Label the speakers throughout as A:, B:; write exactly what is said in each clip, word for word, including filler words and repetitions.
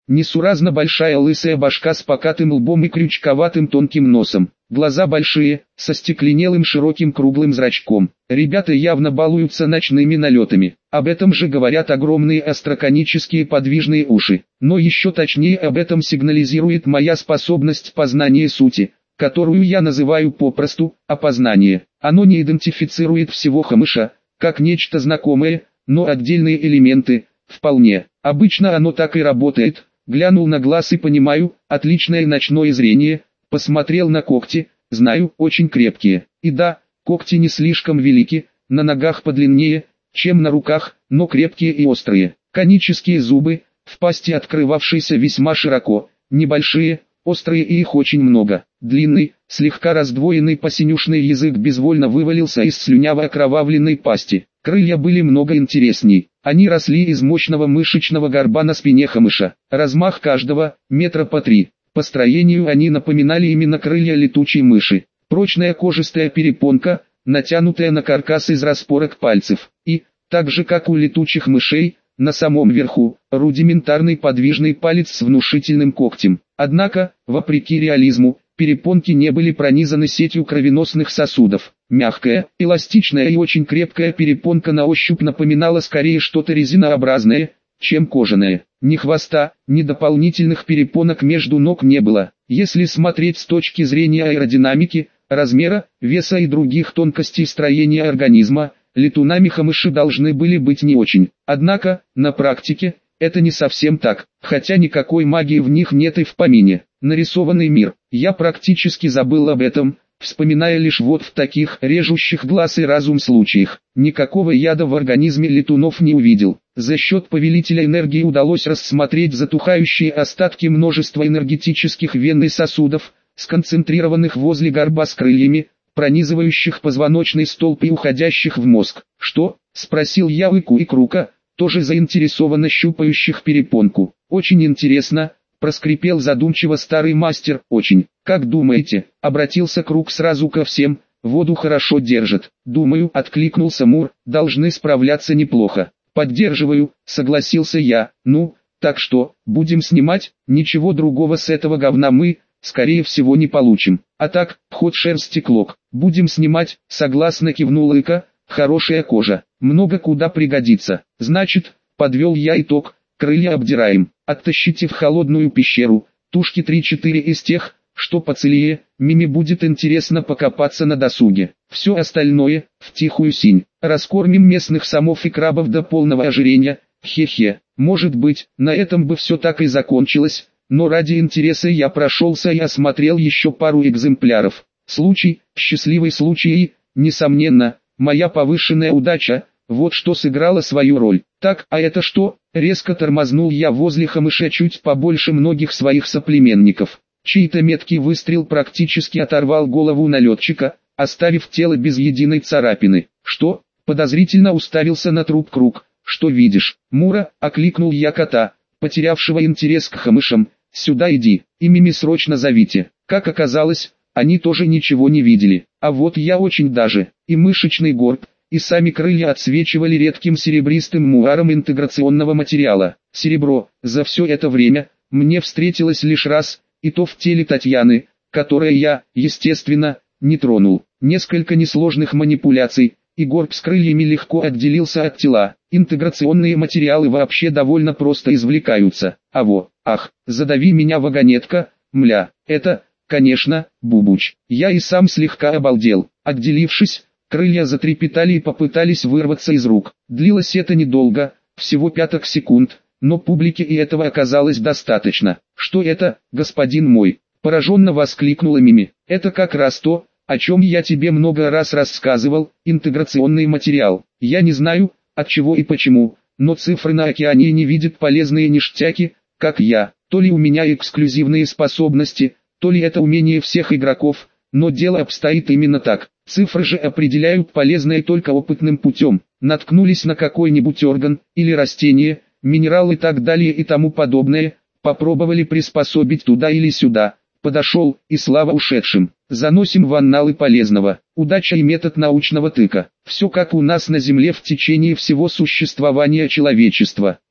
A: Несуразно большая лысая башка с покатым лбом и крючковатым тонким носом. Глаза большие, со стекленелым широким круглым зрачком. Ребята явно балуются ночными налетами. Об этом же говорят огромные остроконические подвижные уши. Но еще точнее об этом сигнализирует моя способность познания сути, которую я называю попросту опознание. Оно не идентифицирует всего камыша, как нечто знакомое, но отдельные элементы – вполне. Обычно оно так и работает. Глянул на глаз и понимаю, отличное ночное зрение, посмотрел на когти, знаю, очень крепкие. И да, когти не слишком велики, на ногах подлиннее, чем на руках, но крепкие и острые. Конические зубы, в пасти открывавшиеся весьма широко, небольшие, острые и их очень много. Длинный, слегка раздвоенный посинюшный язык безвольно вывалился из слюняво-окровавленной пасти. Крылья были много интересней. Они росли из мощного мышечного горба на спине камыша. Размах каждого – метра по три. По строению они напоминали именно крылья летучей мыши. Прочная кожистая перепонка, натянутая на каркас из распорок пальцев. И, так же как у летучих мышей, на самом верху – рудиментарный подвижный палец с внушительным когтем. Однако, вопреки реализму, перепонки не были пронизаны сетью кровеносных сосудов. Мягкая, эластичная и очень крепкая перепонка на ощупь напоминала скорее что-то резинообразное, чем кожаное. Ни хвоста, ни дополнительных перепонок между ног не было. Если смотреть с точки зрения аэродинамики, размера, веса и других тонкостей строения организма, летунами камыши должны были быть не очень. Однако, на практике, это не совсем так, хотя никакой магии в них нет и в помине. Нарисованный мир, я практически забыл об этом, вспоминая лишь вот в таких режущих глаз и разум случаях. Никакого яда в организме летунов не увидел. За счет повелителя энергии удалось рассмотреть затухающие остатки множества энергетических вен и сосудов, сконцентрированных возле горба с крыльями, пронизывающих позвоночный столб и уходящих в мозг. «Что?» – спросил я Ику и Крука, тоже заинтересованно щупающих перепонку. «Очень интересно», – проскрипел задумчиво старый мастер. «Очень. Как думаете?» – обратился Крук сразу ко всем. «Воду хорошо держит». «Думаю», – откликнулся Мур, – «должны справляться неплохо». «Поддерживаю», – согласился я. «Ну, так что, будем снимать?» «Ничего другого с этого говна мы, скорее всего, не получим. А так, ход шерсти клок. Будем снимать», – согласно кивнул Ика. «Хорошая кожа, много куда пригодится. Значит, подвел я итог, крылья обдираем. Оттащите в холодную пещеру, тушки три-четыре из тех, что поцелее, Мими будет интересно покопаться на досуге. Все остальное, в тихую синь. Раскормим местных самов и крабов до полного ожирения, хе-хе. Может быть, на этом бы все так и закончилось, но ради интереса я прошелся и осмотрел еще пару экземпляров. Случай, счастливый случай и, несомненно, моя повышенная удача, вот что сыграло свою роль. Так, а это что? Резко тормознул я возле камыша чуть побольше многих своих соплеменников. Чей-то меткий выстрел практически оторвал голову налетчика, оставив тело без единой царапины. Что? Подозрительно уставился на труп Круг. Что видишь? Мура, окликнул я кота, потерявшего интерес к камышам. Сюда иди, и Мими срочно зовите. Как оказалось, они тоже ничего не видели. А вот я очень даже. И мышечный горб, и сами крылья отсвечивали редким серебристым муаром интеграционного материала. Серебро, за все это время, мне встретилось лишь раз, и то в теле Татьяны, которое я, естественно, не тронул. Несколько несложных манипуляций, и горб с крыльями легко отделился от тела. Интеграционные материалы вообще довольно просто извлекаются. А во, ах, задави меня вагонетка, мля, это, конечно, бубуч. Я и сам слегка обалдел. Отделившись, крылья затрепетали и попытались вырваться из рук. Длилось это недолго, всего пяток секунд, но публике и этого оказалось достаточно. «Что это, господин мой?» – пораженно воскликнула Мими. «Это как раз то, о чем я тебе много раз рассказывал, интеграционный материал. Я не знаю, от чего и почему, но цифры на океане не видят полезные ништяки, как я. То ли у меня эксклюзивные способности, то ли это умение всех игроков, но дело обстоит именно так. Цифры же определяют полезное только опытным путем. Наткнулись на какой-нибудь орган, или растение, минерал и так далее и тому подобное, попробовали приспособить туда или сюда, подошел, и слава ушедшим. Заносим в анналы полезного. Удача и метод научного тыка. Все как у нас на Земле в течение всего существования человечества.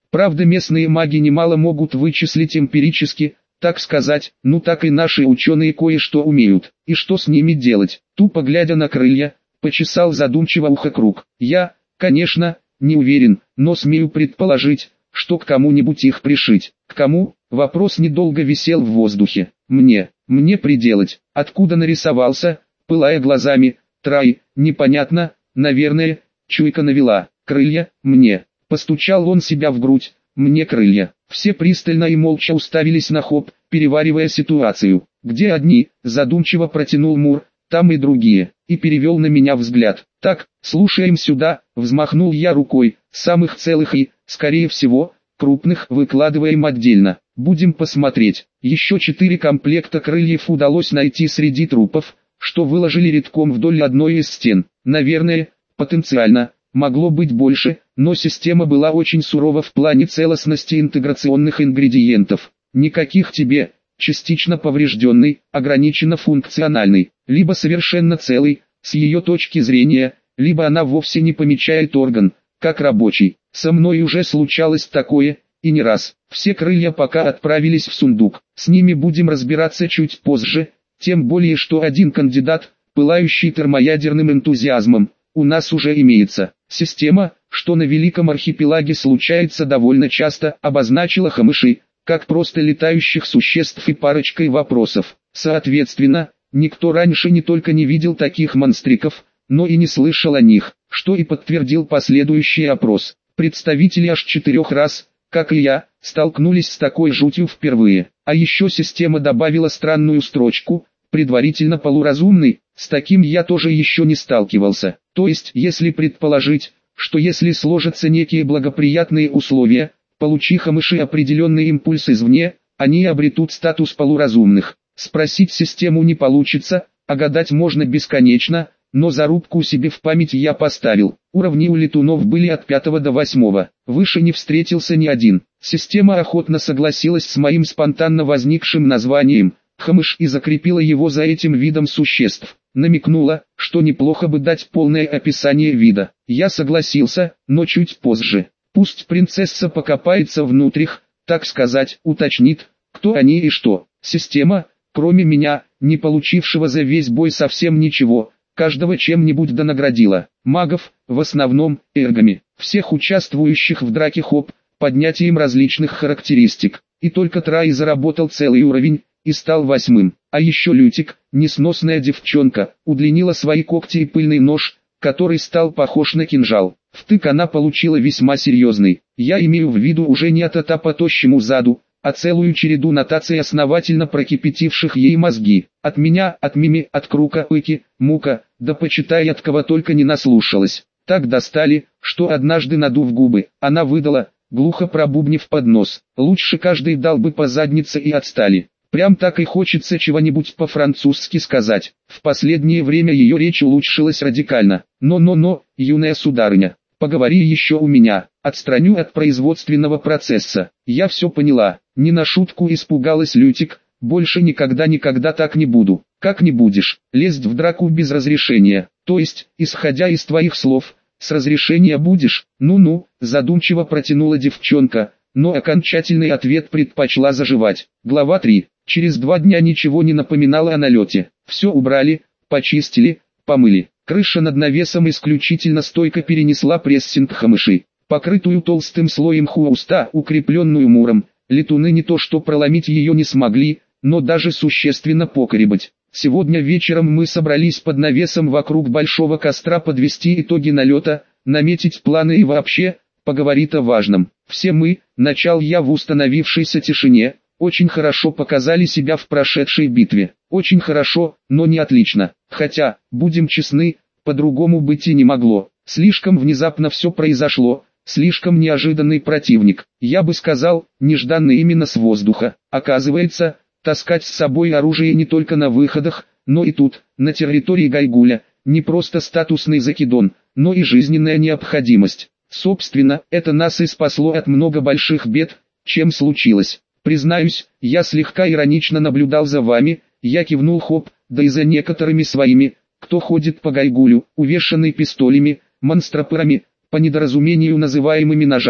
A: Правда, местные маги немало могут вычислить эмпирически, так сказать, ну так и наши ученые кое-что умеют. И что с ними делать? Тупо глядя на крылья, почесал задумчиво ухо Круг. Я, конечно, не уверен, но смею предположить, что к кому-нибудь их пришить. К кому? Вопрос недолго висел в воздухе. Мне, мне приделать. Откуда нарисовался, пылая глазами, Трай, непонятно, наверное, чуйка навела. Крылья, мне. Постучал он себя в грудь. Мне крылья. Все пристально и молча уставились на Хоп, переваривая ситуацию. Где одни, задумчиво протянул Мур, там и другие, и перевел на меня взгляд. Так, слушаем сюда, взмахнул я рукой, самых целых и, скорее всего, крупных выкладываем отдельно. Будем посмотреть. Еще четыре комплекта крыльев удалось найти среди трупов, что выложили редком вдоль одной из стен. Наверное, потенциально, могло быть больше, но система была очень сурова в плане целостности интеграционных ингредиентов. Никаких тебе, частично поврежденный, ограниченно функциональный, либо совершенно целый, с ее точки зрения, либо она вовсе не помечает орган, как рабочий. Со мной уже случалось такое, и не раз. Все крылья пока отправились в сундук, с ними будем разбираться чуть позже, тем более что один кандидат, пылающий термоядерным энтузиазмом, у нас уже имеется. Система, что на Великом Архипелаге случается довольно часто, обозначила хамышей, как просто летающих существ и парочкой вопросов. Соответственно, никто раньше не только не видел таких монстриков, но и не слышал о них, что и подтвердил последующий опрос. Представители аж четырех рас, как и я, столкнулись с такой жутью впервые. А еще система добавила странную строчку, предварительно полуразумный, с таким я тоже еще не сталкивался. То есть, если предположить, что если сложатся некие благоприятные условия, получив мыши определенный импульс извне, они обретут статус полуразумных. Спросить систему не получится, а гадать можно бесконечно, но зарубку себе в память я поставил. Уровни у летунов были от пятого до восьмого, выше не встретился ни один. Система охотно согласилась с моим спонтанно возникшим названием «Хамыш» и закрепила его за этим видом существ. Намекнула, что неплохо бы дать полное описание вида. Я согласился, но чуть позже. Пусть принцесса покопается внутрях, так сказать, уточнит, кто они и что. Система, кроме меня, не получившего за весь бой совсем ничего, каждого чем-нибудь донаградила. Магов, в основном, эргами. Всех участвующих в драке Хоп, поднятием различных характеристик. И только Трай заработал целый уровень, и стал восьмым. А еще Лютик, несносная девчонка, удлинила свои когти и пыльный нож, который стал похож на кинжал. Втык она получила весьма серьезный. Я имею в виду уже не от по тощему заду, а целую череду нотаций, основательно прокипятивших ей мозги. От меня, от Мими, от Крука, Ики, Мука, да почитай от кого только не наслушалась. Так достали, что однажды, надув губы, она выдала, глухо пробубнив под нос: лучше каждый дал бы по заднице и отстали. Прям так и хочется чего-нибудь по-французски сказать. В последнее время ее речь улучшилась радикально. Но-но-но, юная сударыня, поговори еще у меня, отстраню от производственного процесса. Я все поняла, не на шутку испугалась Лютик, больше никогда-никогда так не буду. Как не будешь, лезть в драку без разрешения, то есть, исходя из твоих слов, с разрешения будешь? Ну-ну, задумчиво протянула девчонка, но окончательный ответ предпочла заживать. Глава три. Через два дня ничего не напоминало о налете. Все убрали, почистили, помыли. Крыша над навесом исключительно стойко перенесла прессинг хамышей. Покрытую толстым слоем хвоста, укрепленную муром, летуны не то что проломить ее не смогли, но даже существенно покоребать. Сегодня вечером мы собрались под навесом вокруг большого костра подвести итоги налета, наметить планы и вообще поговорить о важном. Все мы, начал я в установившейся тишине, очень хорошо показали себя в прошедшей битве. Очень хорошо, но не отлично. Хотя, будем честны, по-другому быть и не могло. Слишком внезапно все произошло, слишком неожиданный противник. Я бы сказал, нежданный именно с воздуха. Оказывается, таскать с собой оружие не только на выходах, но и тут, на территории Гайгуля, не просто статусный закидон, но и жизненная необходимость. Собственно, это нас и спасло от много больших бед, чем случилось. Признаюсь, я слегка иронично наблюдал за вами, я кивнул Хоп, да и за некоторыми своими, кто ходит по Гайгулю, увешанный пистолями, монстропырами, по недоразумению называемыми ножами,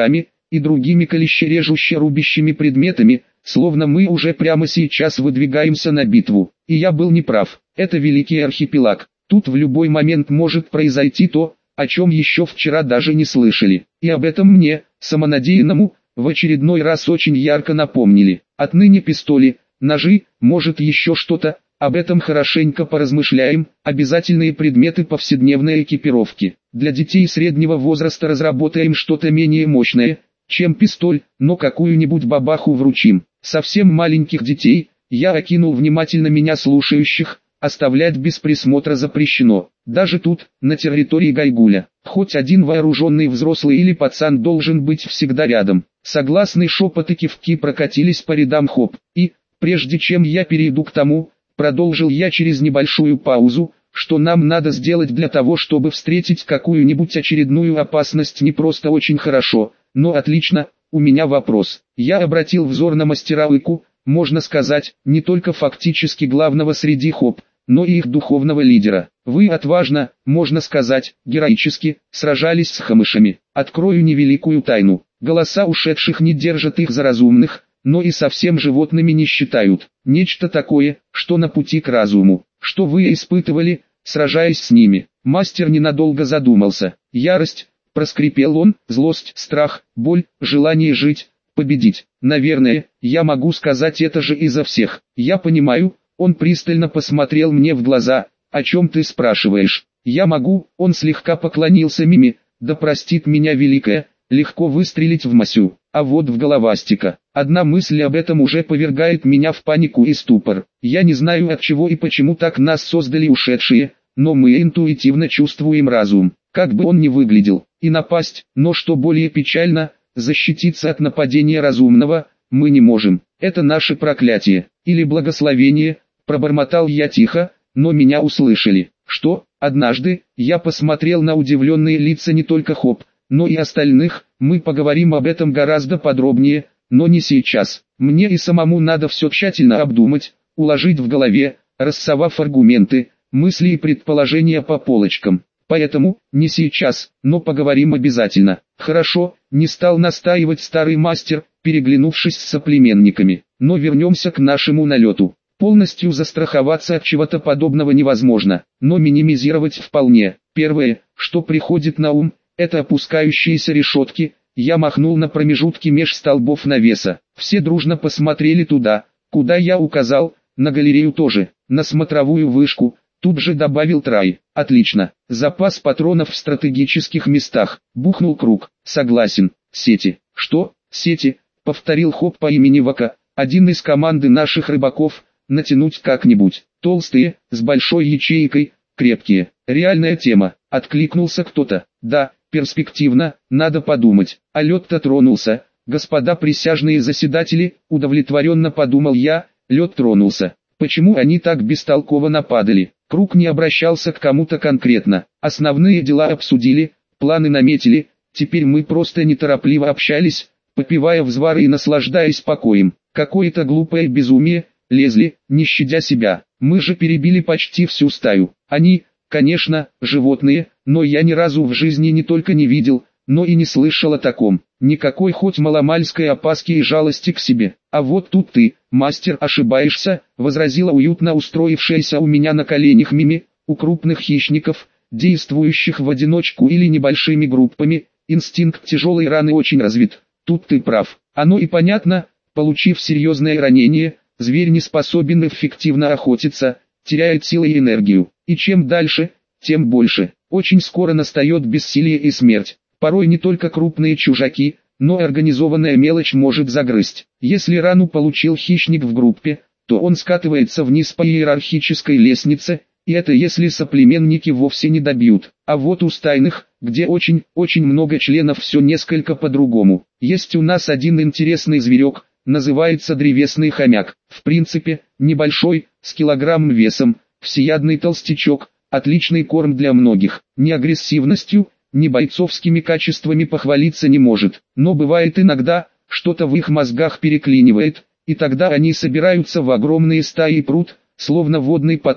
A: и другими колюще-режуще-рубящими предметами, словно мы уже прямо сейчас выдвигаемся на битву. И я был неправ, это великий архипелаг, тут в любой момент может произойти то, о чем еще вчера даже не слышали. И об этом мне, самонадеянному, в очередной раз очень ярко напомнили. Отныне пистоли, ножи, может еще что-то, об этом хорошенько поразмышляем, обязательные предметы повседневной экипировки. Для детей среднего возраста разработаем что-то менее мощное, чем пистоль, но какую-нибудь бабаху вручим. Совсем маленьких детей, я окинул внимательно меня слушающих, оставлять без присмотра запрещено. Даже тут, на территории Гайгуля, хоть один вооруженный взрослый или пацан должен быть всегда рядом. Согласные шепоты кивки прокатились по рядам хоп. И, прежде чем я перейду к тому, продолжил я через небольшую паузу, что нам надо сделать для того, чтобы встретить какую-нибудь очередную опасность, не просто очень хорошо, но отлично. У меня вопрос. Я обратил взор на мастера Ику, можно сказать, не только фактически главного среди хоп, но и их духовного лидера. Вы отважно, можно сказать, героически, сражались с хамышами. Открою невеликую тайну. Голоса ушедших не держат их за разумных, но и совсем животными не считают. Нечто такое, что на пути к разуму. Что вы испытывали, сражаясь с ними? Мастер ненадолго задумался. Ярость, проскрипел он, злость, страх, боль, желание жить, победить. Наверное, я могу сказать это же и за всех. Я понимаю, он пристально посмотрел мне в глаза. О чем ты спрашиваешь? Я могу, он слегка поклонился Мими, да простит меня великая, легко выстрелить в Масю, а вот в головастика. Одна мысль об этом уже повергает меня в панику и ступор. Я не знаю от чего и почему так нас создали ушедшие, но мы интуитивно чувствуем разум, как бы он ни выглядел, и напасть, но что более печально, защититься от нападения разумного, мы не можем. Это наше проклятие, или благословение, пробормотал я тихо, но меня услышали. Что? Однажды, я посмотрел на удивленные лица не только хоп, но и остальных, мы поговорим об этом гораздо подробнее, но не сейчас. Мне и самому надо все тщательно обдумать, уложить в голове, рассовав аргументы, мысли и предположения по полочкам. Поэтому, не сейчас, но поговорим обязательно. Хорошо, не стал настаивать старый мастер, переглянувшись с соплеменниками. Но вернемся к нашему налету. Полностью застраховаться от чего-то подобного невозможно, но минимизировать вполне. Первое, что приходит на ум, это опускающиеся решетки. Я махнул на промежутки меж столбов навеса. Все дружно посмотрели туда, куда я указал, на галерею тоже, на смотровую вышку. Тут же добавил Трай. Отлично. Запас патронов в стратегических местах. Бухнул круг. Согласен. Сети. Что? Сети? Повторил Хоп по имени Вака. Один из команды наших рыбаков. Натянуть как-нибудь. Толстые, с большой ячейкой, крепкие. Реальная тема. Откликнулся кто-то. Да, перспективно, надо подумать. А лед-то тронулся. Господа присяжные заседатели, удовлетворенно подумал я, лед тронулся. Почему они так бестолково нападали? Круг не обращался к кому-то конкретно. Основные дела обсудили, планы наметили. Теперь мы просто неторопливо общались, попивая взвары и наслаждаясь покоем. Какое-то глупое безумие, лезли, не щадя себя. Мы же перебили почти всю стаю. Они, конечно, животные, но я ни разу в жизни не только не видел, но и не слышал о таком. Никакой хоть маломальской опаски и жалости к себе. А вот тут ты, мастер, ошибаешься, возразила уютно устроившаяся у меня на коленях Мими. У крупных хищников, действующих в одиночку или небольшими группами, инстинкт тяжелой раны очень развит. Тут ты прав. Оно и понятно, получив серьезное ранение, зверь не способен эффективно охотиться, теряет силы и энергию. И чем дальше, тем больше. Очень скоро настает бессилие и смерть. Порой не только крупные чужаки, но и организованная мелочь может загрызть. Если рану получил хищник в группе, то он скатывается вниз по иерархической лестнице, и это если соплеменники вовсе не добьют. А вот у стайных, где очень-очень много членов, все несколько по-другому. Есть у нас один интересный зверек, называется древесный хомяк. В принципе, небольшой, с килограмм весом, всеядный толстячок, отличный корм для многих. Ни агрессивностью, ни бойцовскими качествами похвалиться не может. Но бывает иногда, что-то в их мозгах переклинивает, и тогда они собираются в огромные стаи и прут, словно водный поток,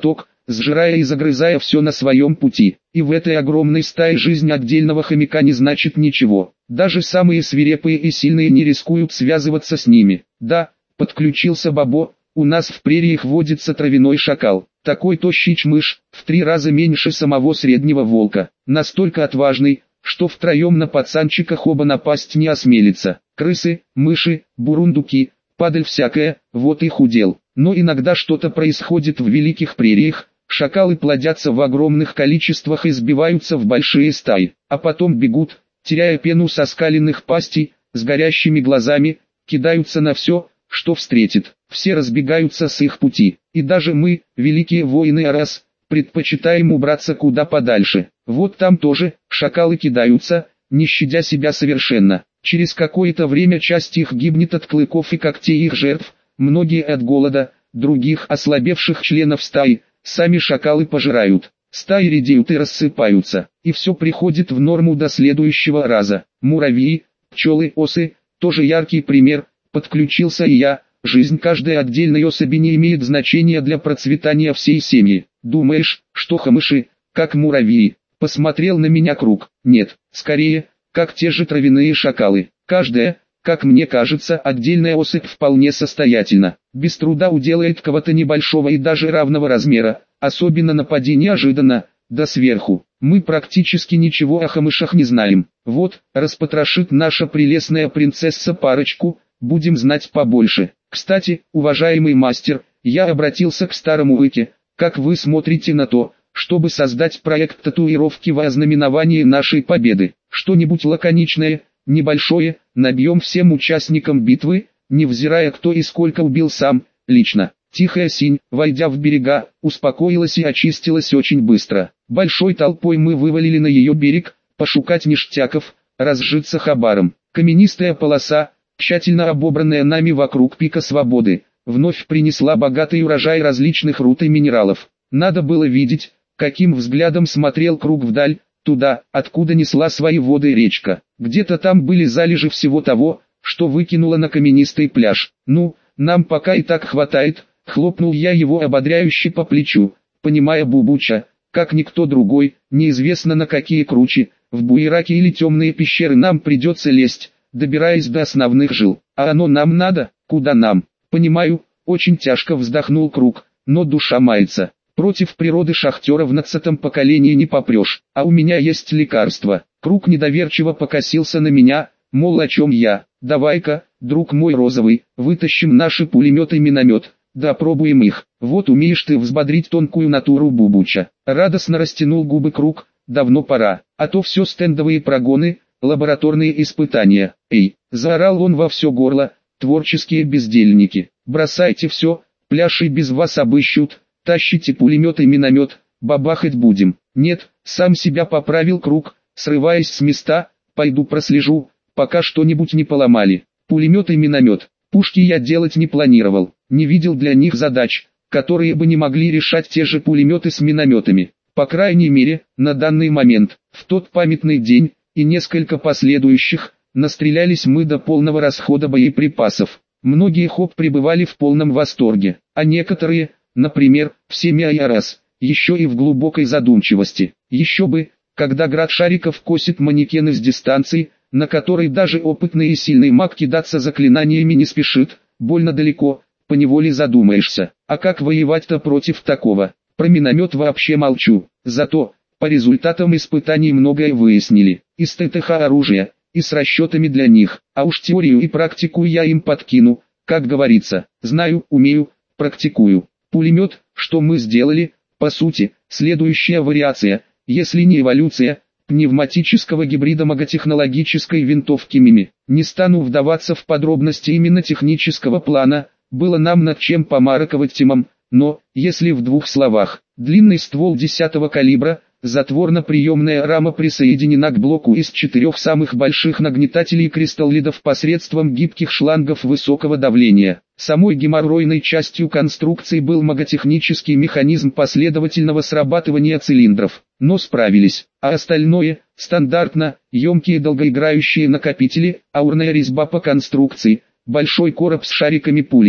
A: сжирая и загрызая все на своем пути. И в этой огромной стае жизнь отдельного хомяка не значит ничего. Даже самые свирепые и сильные не рискуют связываться с ними. Да, подключился Бобо, у нас в прериях водится травяной шакал. Такой тощий чмыш, в три раза меньше самого среднего волка. Настолько отважный, что втроем на пацанчиках оба напасть не осмелится. Крысы, мыши, бурундуки, падаль всякая, вот их удел. Но иногда что-то происходит в великих прериях, шакалы плодятся в огромных количествах и сбиваются в большие стаи, а потом бегут, теряя пену со скаленных пастей, с горящими глазами, кидаются на все, что встретит. Все разбегаются с их пути, и даже мы, великие воины Арас, предпочитаем убраться куда подальше. Вот там тоже, шакалы кидаются, не щадя себя совершенно. Через какое-то время часть их гибнет от клыков и когтей их жертв, многие от голода, других ослабевших членов стаи, сами шакалы пожирают. Стаи редеют и рассыпаются, и все приходит в норму до следующего раза. Муравьи, пчелы, осы, тоже яркий пример, подключился и я. Жизнь каждой отдельной особи не имеет значения для процветания всей семьи. Думаешь, что хомыши, как муравьи? Посмотрел на меня Круг. Нет, скорее, как те же травяные шакалы. Каждая, как мне кажется, отдельная особь вполне состоятельна. Без труда уделает кого-то небольшого и даже равного размера, особенно напади неожиданно, да сверху. Мы практически ничего о хомышах не знаем. Вот, распотрошит наша прелестная принцесса парочку, будем знать побольше. Кстати, уважаемый мастер, я обратился к старому Выке. Как вы смотрите на то, чтобы создать проект татуировки во ознаменование нашей победы? Что-нибудь лаконичное, небольшое, набьем всем участникам битвы, невзирая кто и сколько убил сам, лично. Тихая Синь, войдя в берега, успокоилась и очистилась очень быстро. Большой толпой мы вывалили на ее берег, пошукать ништяков, разжиться хабаром. Каменистая полоса, тщательно обобранная нами вокруг пика свободы, вновь принесла богатый урожай различных руд и минералов. Надо было видеть, каким взглядом смотрел Круг вдаль, туда, откуда несла свои воды речка. Где-то там были залежи всего того, что выкинуло на каменистый пляж. Ну, нам пока и так хватает, хлопнул я его ободряюще по плечу, понимая Бубуча, как никто другой, неизвестно на какие кручи, в буераки или темные пещеры нам придется лезть, добираясь до основных жил. А оно нам надо? Куда нам? Понимаю, очень тяжко вздохнул Круг, но душа мается. Против природы шахтера в нацатом поколении не попрешь, а у меня есть лекарство. Круг недоверчиво покосился на меня, мол, о чем я. Давай-ка, друг мой розовый, вытащим наши пулемет и миномет, да опробуем их. Вот умеешь ты взбодрить тонкую натуру Бубуча. Радостно растянул губы Круг, давно пора, а то все стендовые прогоны, лабораторные испытания. Эй, заорал он во все горло, творческие бездельники, бросайте все, пляж и без вас обыщут, тащите пулемет и миномет, бабахать будем. Нет, сам себя поправил Круг, срываясь с места, пойду прослежу, пока что-нибудь не поломали. Пулемет и миномет, пушки я делать не планировал, не видел для них задач, которые бы не могли решать те же пулеметы с минометами. По крайней мере, на данный момент, в тот памятный день, и несколько последующих, настрелялись мы до полного расхода боеприпасов. Многие хоп пребывали в полном восторге, а некоторые, например, всеми Айарас, еще и в глубокой задумчивости. Еще бы, когда град шариков косит манекены с дистанции, на которой даже опытный и сильный маг кидаться заклинаниями не спешит, больно далеко, поневоле задумаешься, а как воевать-то против такого? Про миномет вообще молчу, зато, по результатам испытаний многое выяснили, и с ТТХ оружия, и с расчетами для них, а уж теорию и практику я им подкину, как говорится, знаю, умею, практикую. Пулемет, что мы сделали, по сути, следующая вариация, если не эволюция, пневматического гибрида многотехнологической винтовки МИМИ. Не стану вдаваться в подробности именно технического плана, было нам над чем помарковать темам, но, если в двух словах, длинный ствол десятого калибра, затворно-приемная рама присоединена к блоку из четырех самых больших нагнетателей кристаллидов посредством гибких шлангов высокого давления. Самой геморройной частью конструкции был многотехнический механизм последовательного срабатывания цилиндров, но справились, а остальное, стандартно, емкие долгоиграющие накопители, аурная резьба по конструкции, большой короб с шариками-пулями.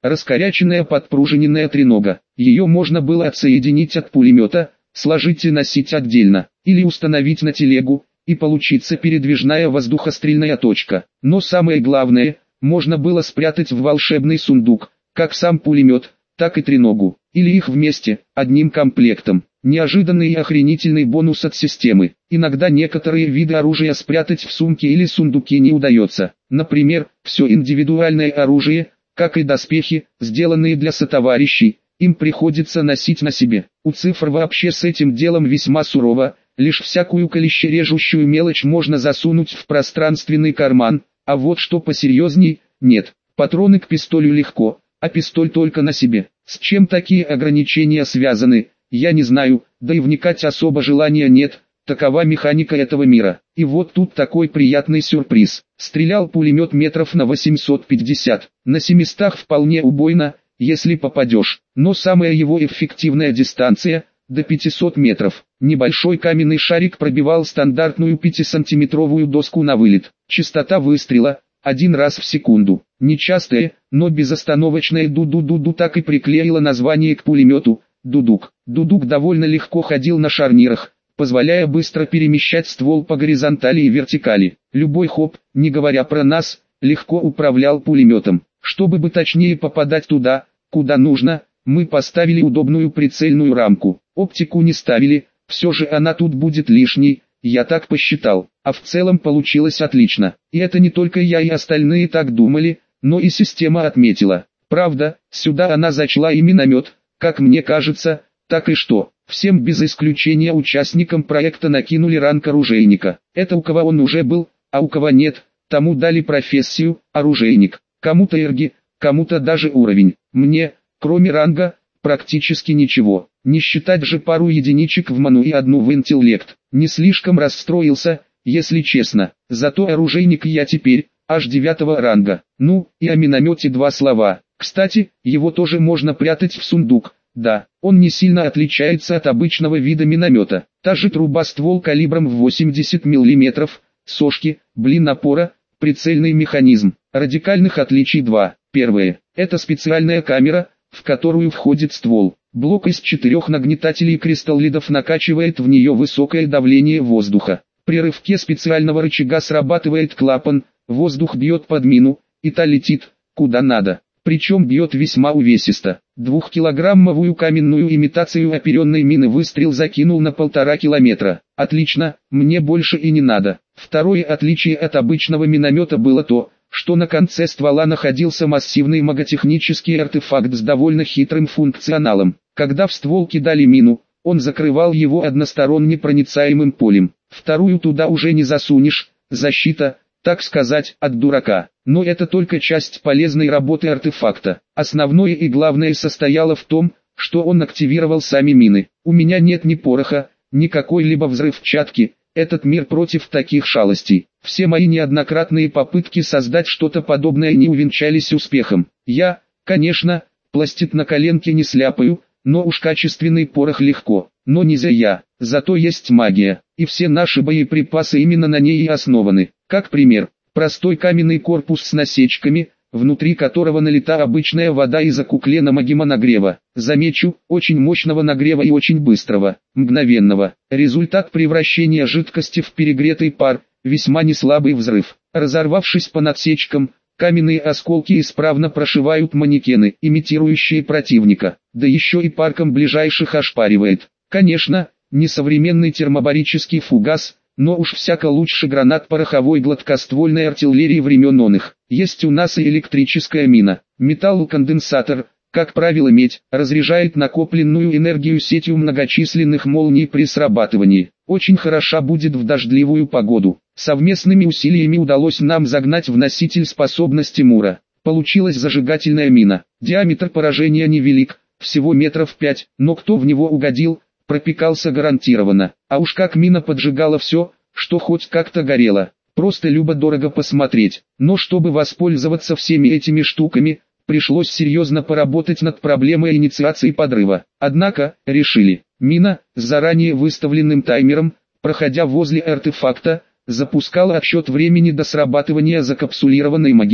A: раскоряченная подпружиненная тренога. Ее можно было отсоединить от пулемета, сложить и носить отдельно, или установить на телегу, и получится передвижная воздухострельная точка. Но самое главное, можно было спрятать в волшебный сундук, как сам пулемет, так и треногу, или их вместе, одним комплектом. Неожиданный и охренительный бонус от системы. Иногда некоторые виды оружия спрятать в сумке или сундуке не удается. Например, все индивидуальное оружие, как и доспехи, сделанные для сотоварищей, им приходится носить на себе. У цифр вообще с этим делом весьма сурово, лишь всякую колюще-режущую мелочь можно засунуть в пространственный карман, а вот что посерьезней, нет. Патроны к пистолю легко, а пистоль только на себе. С чем такие ограничения связаны, я не знаю, да и вникать особо желания нет, такова механика этого мира. И вот тут такой приятный сюрприз. Стрелял пулемет метров на восемьсот пятьдесят, на семистах вполне убойно, если попадешь, но самая его эффективная дистанция – до пятисот метров. Небольшой каменный шарик пробивал стандартную пятисантиметровую доску на вылет. Частота выстрела – один раз в секунду. Нечастая, но безостановочная ду-ду-ду-ду так и приклеила название к пулемету – дудук. Дудук довольно легко ходил на шарнирах, позволяя быстро перемещать ствол по горизонтали и вертикали. Любой хоп, не говоря про нас, легко управлял пулеметом. Чтобы бы точнее попадать туда, куда нужно, мы поставили удобную прицельную рамку. Оптику не ставили, все же она тут будет лишней, я так посчитал. А в целом получилось отлично. И это не только я и остальные так думали, но и система отметила. Правда, сюда она зачла и миномет, как мне кажется, так и что. Всем без исключения участникам проекта накинули ранг оружейника. Это у кого он уже был, а у кого нет, тому дали профессию, оружейник. Кому-то эрги, кому-то даже уровень. Мне, кроме ранга, практически ничего. Не считать же пару единичек в ману и одну в интеллект. Не слишком расстроился, если честно. Зато оружейник я теперь, аж девятого ранга. Ну, и о миномете два слова. Кстати, его тоже можно прятать в сундук. Да, он не сильно отличается от обычного вида миномета. Та же труба-ствол калибром в восемьдесят миллиметров, сошки, блин напора, прицельный механизм. Радикальных отличий два. Первое. Это специальная камера, в которую входит ствол. Блок из четырех нагнетателей кристаллидов накачивает в нее высокое давление воздуха. При рывке специального рычага срабатывает клапан, воздух бьет под мину, и та летит, куда надо. Причем бьет весьма увесисто. Двухкилограммовую каменную имитацию оперенной мины выстрел закинул на полтора километра. Отлично, мне больше и не надо. Второе отличие от обычного миномета было то, что на конце ствола находился массивный маготехнический артефакт с довольно хитрым функционалом. Когда в ствол кидали мину, он закрывал его односторонне проницаемым полем. Вторую туда уже не засунешь, защита, так сказать, от дурака. Но это только часть полезной работы артефакта. Основное и главное состояло в том, что он активировал сами мины. У меня нет ни пороха, ни какой-либо взрывчатки. Этот мир против таких шалостей. Все мои неоднократные попытки создать что-то подобное не увенчались успехом. Я, конечно, пластид на коленке не сляпаю, но уж качественный порох легко. Но не за я, зато есть магия, и все наши боеприпасы именно на ней и основаны. Как пример, простой каменный корпус с насечками, внутри которого налита обычная вода из окуклена гемонагрева. Замечу, очень мощного нагрева и очень быстрого, мгновенного. Результат превращения жидкости в перегретый пар, весьма неслабый взрыв. Разорвавшись по надсечкам, каменные осколки исправно прошивают манекены, имитирующие противника, да еще и парком ближайших ошпаривает. Конечно, не современный термобарический фугас, но уж всяко лучше гранат пороховой гладкоствольной артиллерии времен оных. Есть у нас и электрическая мина. Металлоконденсатор, как правило медь, разряжает накопленную энергию сетью многочисленных молний при срабатывании. Очень хороша будет в дождливую погоду. Совместными усилиями удалось нам загнать в носитель способности Мура. Получилась зажигательная мина. Диаметр поражения невелик, всего метров пять, но кто в него угодил, пропекался гарантированно. А уж как мина поджигала все, что хоть как-то горело. Просто любо-дорого посмотреть. Но чтобы воспользоваться всеми этими штуками, пришлось серьезно поработать над проблемой инициации подрыва. Однако, решили. Мина, с заранее выставленным таймером, проходя возле артефакта, запускала отсчет времени до срабатывания закапсулированной магемы.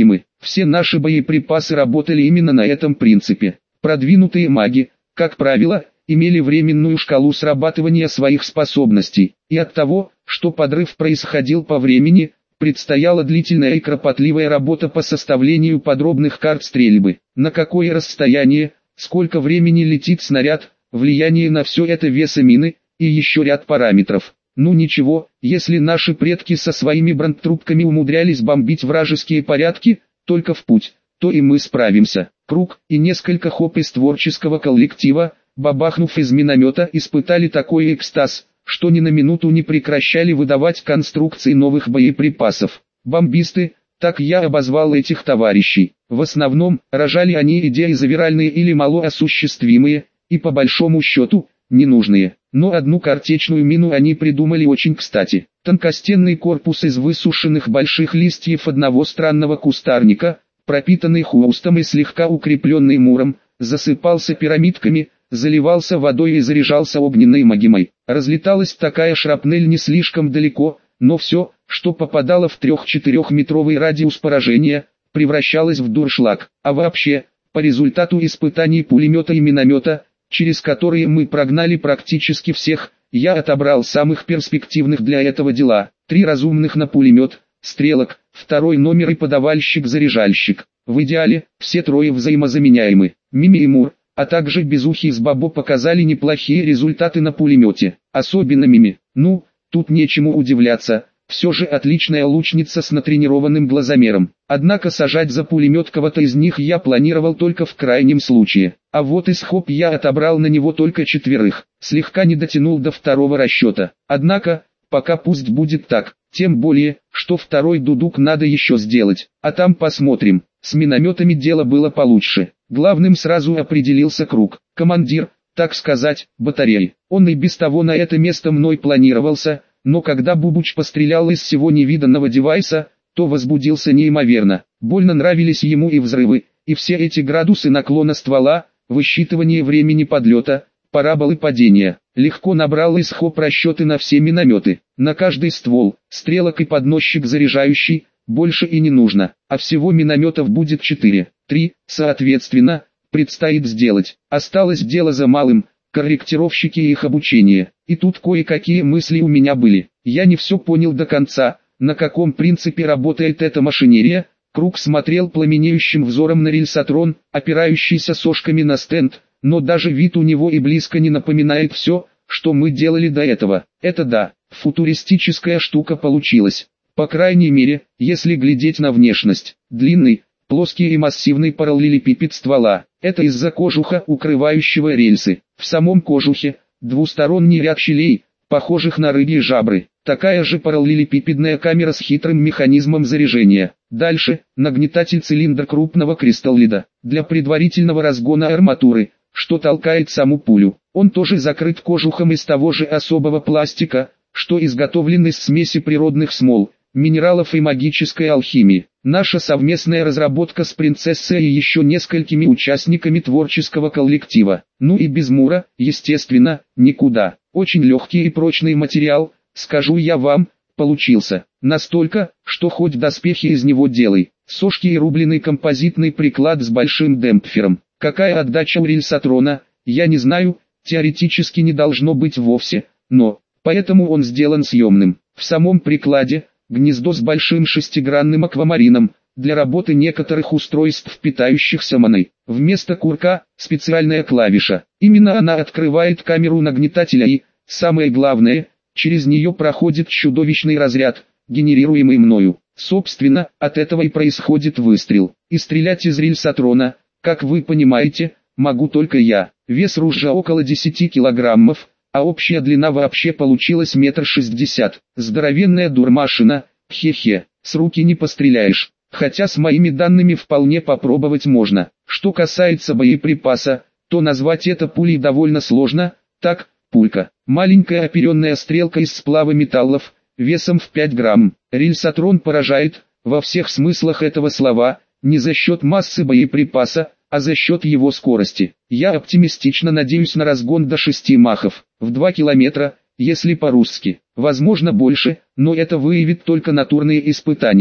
A: Все наши боеприпасы работали именно на этом принципе. Продвинутые маги, как правило, имели временную шкалу срабатывания своих способностей, и от того, что подрыв происходил по времени, предстояла длительная и кропотливая работа по составлению подробных карт стрельбы. На какое расстояние, сколько времени летит снаряд, влияние на все это веса мины, и еще ряд параметров. Ну ничего, если наши предки со своими брандтрубками умудрялись бомбить вражеские порядки, только в путь, то и мы справимся. Круг и несколько хоп из творческого коллектива, бабахнув из миномета, испытали такой экстаз, что ни на минуту не прекращали выдавать конструкции новых боеприпасов. Бомбисты, так я обозвал этих товарищей. В основном, рожали они идеи завиральные или малоосуществимые, и по большому счету, ненужные. Но одну картечную мину они придумали очень кстати. Тонкостенный корпус из высушенных больших листьев одного странного кустарника, пропитанный хвостом и слегка укрепленный муром, засыпался пирамидками, заливался водой и заряжался огненной магмой. Разлеталась такая шрапнель не слишком далеко, но все, что попадало в трех-четырехметровый радиус поражения, превращалось в дуршлаг. А вообще, по результату испытаний пулемета и миномета, через которые мы прогнали практически всех, я отобрал самых перспективных для этого дела. Три разумных на пулемет, стрелок, второй номер и подавальщик-заряжальщик. В идеале, все трое взаимозаменяемы. Мими и Мур, а также Безухий с Бабо показали неплохие результаты на пулемете. Особенно Мими. Ну, тут нечему удивляться, все же отличная лучница с натренированным глазомером. Однако сажать за пулемет кого-то из них я планировал только в крайнем случае. А вот из хоп я отобрал на него только четверых, слегка не дотянул до второго расчета. Однако, пока пусть будет так, тем более, что второй дудук надо еще сделать, а там посмотрим. С минометами дело было получше. Главным сразу определился Круг, командир, так сказать, батареи. Он и без того на это место мной планировался, но когда Бубуч пострелял из всего невиданного девайса, то возбудился неимоверно. Больно нравились ему и взрывы, и все эти градусы наклона ствола, высчитывание времени подлета, параболы падения. Легко набрал из хоп расчеты на все минометы. На каждый ствол, стрелок и подносчик заряжающий, больше и не нужно, а всего минометов будет четыре. Три, соответственно, предстоит сделать. Осталось дело за малым, корректировщики и их обучение. И тут кое-какие мысли у меня были. Я не все понял до конца, на каком принципе работает эта машинерия. Круг смотрел пламенеющим взором на рельсотрон, опирающийся сошками на стенд, но даже вид у него и близко не напоминает все, что мы делали до этого. Это да, футуристическая штука получилась. По крайней мере, если глядеть на внешность. Длинный, плоский и массивный параллелепипед ствола. Это из-за кожуха, укрывающего рельсы. В самом кожухе, двусторонний ряд щелей, похожих на рыбьи жабры. Такая же параллелепипедная камера с хитрым механизмом заряжения. Дальше, нагнетатель-цилиндр крупного кристаллида, для предварительного разгона арматуры, что толкает саму пулю. Он тоже закрыт кожухом из того же особого пластика, что изготовлен из смеси природных смол, минералов и магической алхимии. Наша совместная разработка с принцессой и еще несколькими участниками творческого коллектива. Ну и без Мура, естественно, никуда. Очень легкий и прочный материал, скажу я вам, получился. Настолько, что хоть доспехи из него делай. Сошки и рубленый композитный приклад с большим демпфером. Какая отдача у рельсотрона, я не знаю, теоретически не должно быть вовсе, но, поэтому он сделан съемным. В самом прикладе, гнездо с большим шестигранным аквамарином, для работы некоторых устройств, питающихся маной. Вместо курка, специальная клавиша. Именно она открывает камеру нагнетателя и, самое главное, через нее проходит чудовищный разряд, генерируемый мною. Собственно, от этого и происходит выстрел. И стрелять из рельсотрона, как вы понимаете, могу только я. Вес ружья около десяти килограммов, а общая длина вообще получилась метр шестьдесят. Здоровенная дурмашина, хе-хе, с руки не постреляешь. Хотя с моими данными вполне попробовать можно. Что касается боеприпаса, то назвать это пулей довольно сложно. Так, пулька. Маленькая оперенная стрелка из сплава металлов, весом в пять грамм. Рельсотрон поражает, во всех смыслах этого слова, не за счет массы боеприпаса, а за счет его скорости. Я оптимистично надеюсь на разгон до шести махов, в два километра, если по-русски. Возможно больше, но это выявит только натурные испытания.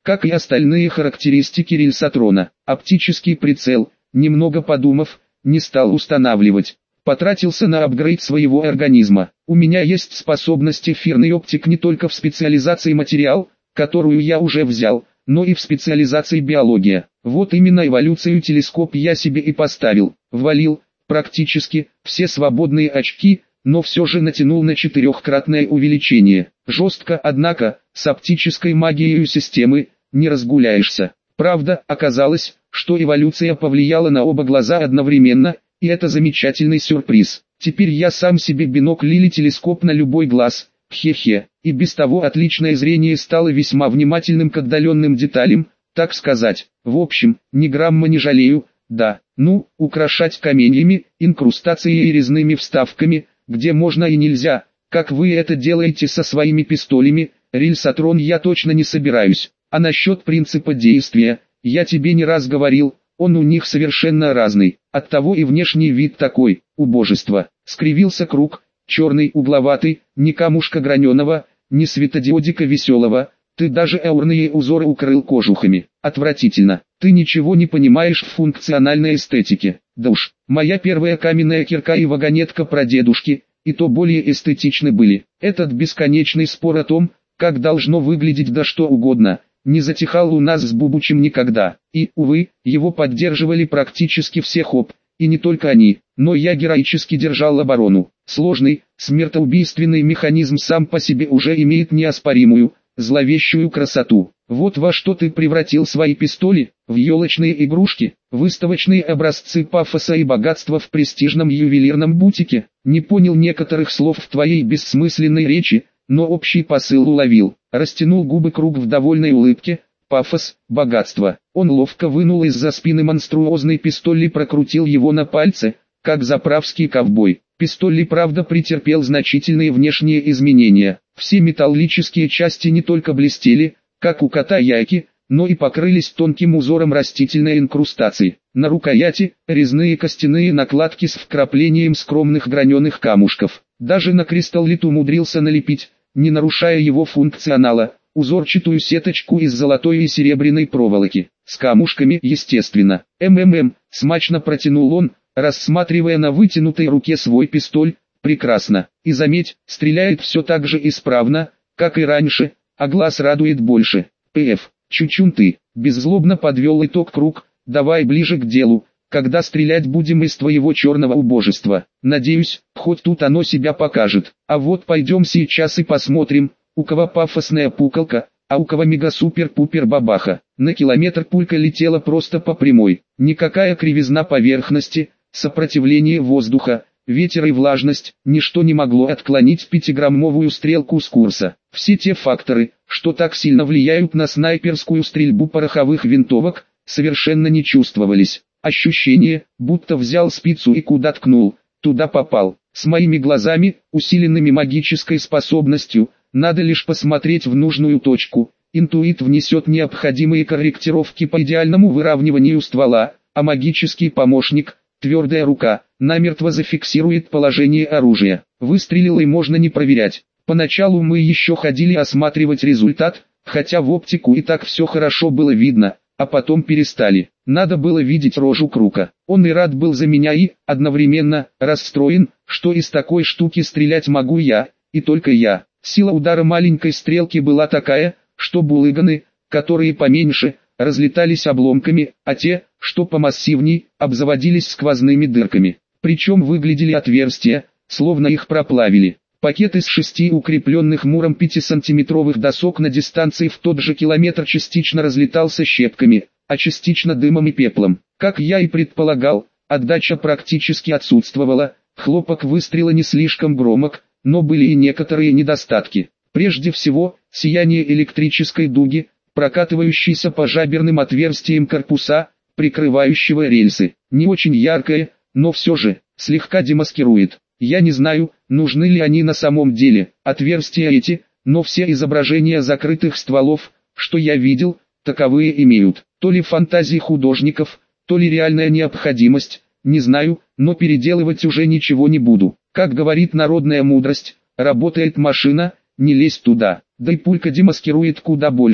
A: как и остальные характеристики рельсотрона. Оптический прицел, немного подумав, не стал устанавливать. Потратился на апгрейд своего организма. У меня есть способность эфирный оптик не только в специализации материал, которую я уже взял, но и в специализации биология. Вот именно эволюцию телескоп я себе и поставил. Ввалил, практически, все свободные очки, но все же натянул на четырехкратное увеличение. Жестко, однако, с оптической магией системы, не разгуляешься. Правда, оказалось, что эволюция повлияла на оба глаза одновременно, и это замечательный сюрприз. Теперь я сам себе бинокль или телескоп на любой глаз, хе-хе. И без того отличное зрение стало весьма внимательным к отдаленным деталям, так сказать. В общем, ни грамма не жалею, да. Ну, украшать каменьями, инкрустацией и резными вставками, где можно и нельзя, как вы это делаете со своими пистолями, рельсотрон я точно не собираюсь. А насчет принципа действия, я тебе не раз говорил, он у них совершенно разный, оттого и внешний вид такой, убожество. Скривился круг, черный угловатый, ни камушка граненого, ни светодиодика веселого, ты даже аурные узоры укрыл кожухами. Отвратительно, ты ничего не понимаешь в функциональной эстетике. Да уж, моя первая каменная кирка и вагонетка прадедушки, и то более эстетичны были. Этот бесконечный спор о том, как должно выглядеть да что угодно, не затихал у нас с Бубучем никогда. И, увы, его поддерживали практически все хоп, и не только они, но я героически держал оборону. Сложный, смертоубийственный механизм сам по себе уже имеет неоспоримую, зловещую красоту. Вот во что ты превратил свои пистоли, в елочные игрушки, выставочные образцы пафоса и богатства в престижном ювелирном бутике. Не понял некоторых слов в твоей бессмысленной речи, но общий посыл уловил. Растянул губы круг в довольной улыбке. Пафос, богатство. Он ловко вынул из-за спины монструозный пистоль и прокрутил его на пальце, как заправский ковбой. Пистоль, правда, претерпел значительные внешние изменения. Все металлические части не только блестели, как у кота Яйки, но и покрылись тонким узором растительной инкрустации. На рукояти резные костяные накладки с вкраплением скромных граненых камушков. Даже на кристаллит умудрился налепить, не нарушая его функционала, узорчатую сеточку из золотой и серебряной проволоки. С камушками, естественно. МММ, смачно протянул он, рассматривая на вытянутой руке свой пистоль. Прекрасно. И заметь, стреляет все так же исправно, как и раньше, а глаз радует больше. ПФ, чучун ты, беззлобно подвел итог круг, давай ближе к делу, когда стрелять будем из твоего черного убожества. Надеюсь, хоть тут оно себя покажет. А вот пойдем сейчас и посмотрим, у кого пафосная пукалка, а у кого мега-супер-пупер бабаха. На километр пулька летела просто по прямой. Никакая кривизна поверхности, сопротивление воздуха, ветер и влажность, ничто не могло отклонить пятиграммовую стрелку с курса. Все те факторы, что так сильно влияют на снайперскую стрельбу пороховых винтовок, совершенно не чувствовались. Ощущение, будто взял спицу и куда ткнул, туда попал. С моими глазами, усиленными магической способностью, надо лишь посмотреть в нужную точку. Интуит внесет необходимые корректировки по идеальному выравниванию ствола, а магический помощник, твердая рука, намертво зафиксирует положение оружия. Выстрелил и можно не проверять. Поначалу мы еще ходили осматривать результат, хотя в оптику и так все хорошо было видно, а потом перестали. Надо было видеть рожу Крука. Он и рад был за меня и, одновременно, расстроен, что из такой штуки стрелять могу я, и только я. Сила удара маленькой стрелки была такая, что булыганы, которые поменьше, разлетались обломками, а те, что помассивней, обзаводились сквозными дырками. Причем выглядели отверстия, словно их проплавили. Пакет из шести укрепленных муром пятисантиметровых досок на дистанции в тот же километр частично разлетался щепками, а частично дымом и пеплом. Как я и предполагал, отдача практически отсутствовала, хлопок выстрела не слишком громок, но были и некоторые недостатки. Прежде всего, сияние электрической дуги, прокатывающейся по жаберным отверстиям корпуса, прикрывающего рельсы. Не очень яркое, но все же, слегка демаскирует. Я не знаю, нужны ли они на самом деле, отверстия эти, но все изображения закрытых стволов, что я видел, таковые имеют. То ли фантазии художников, то ли реальная необходимость, не знаю, но переделывать уже ничего не буду. Как говорит народная мудрость, работает машина, не лезь туда. Да и пулька демаскирует куда больше.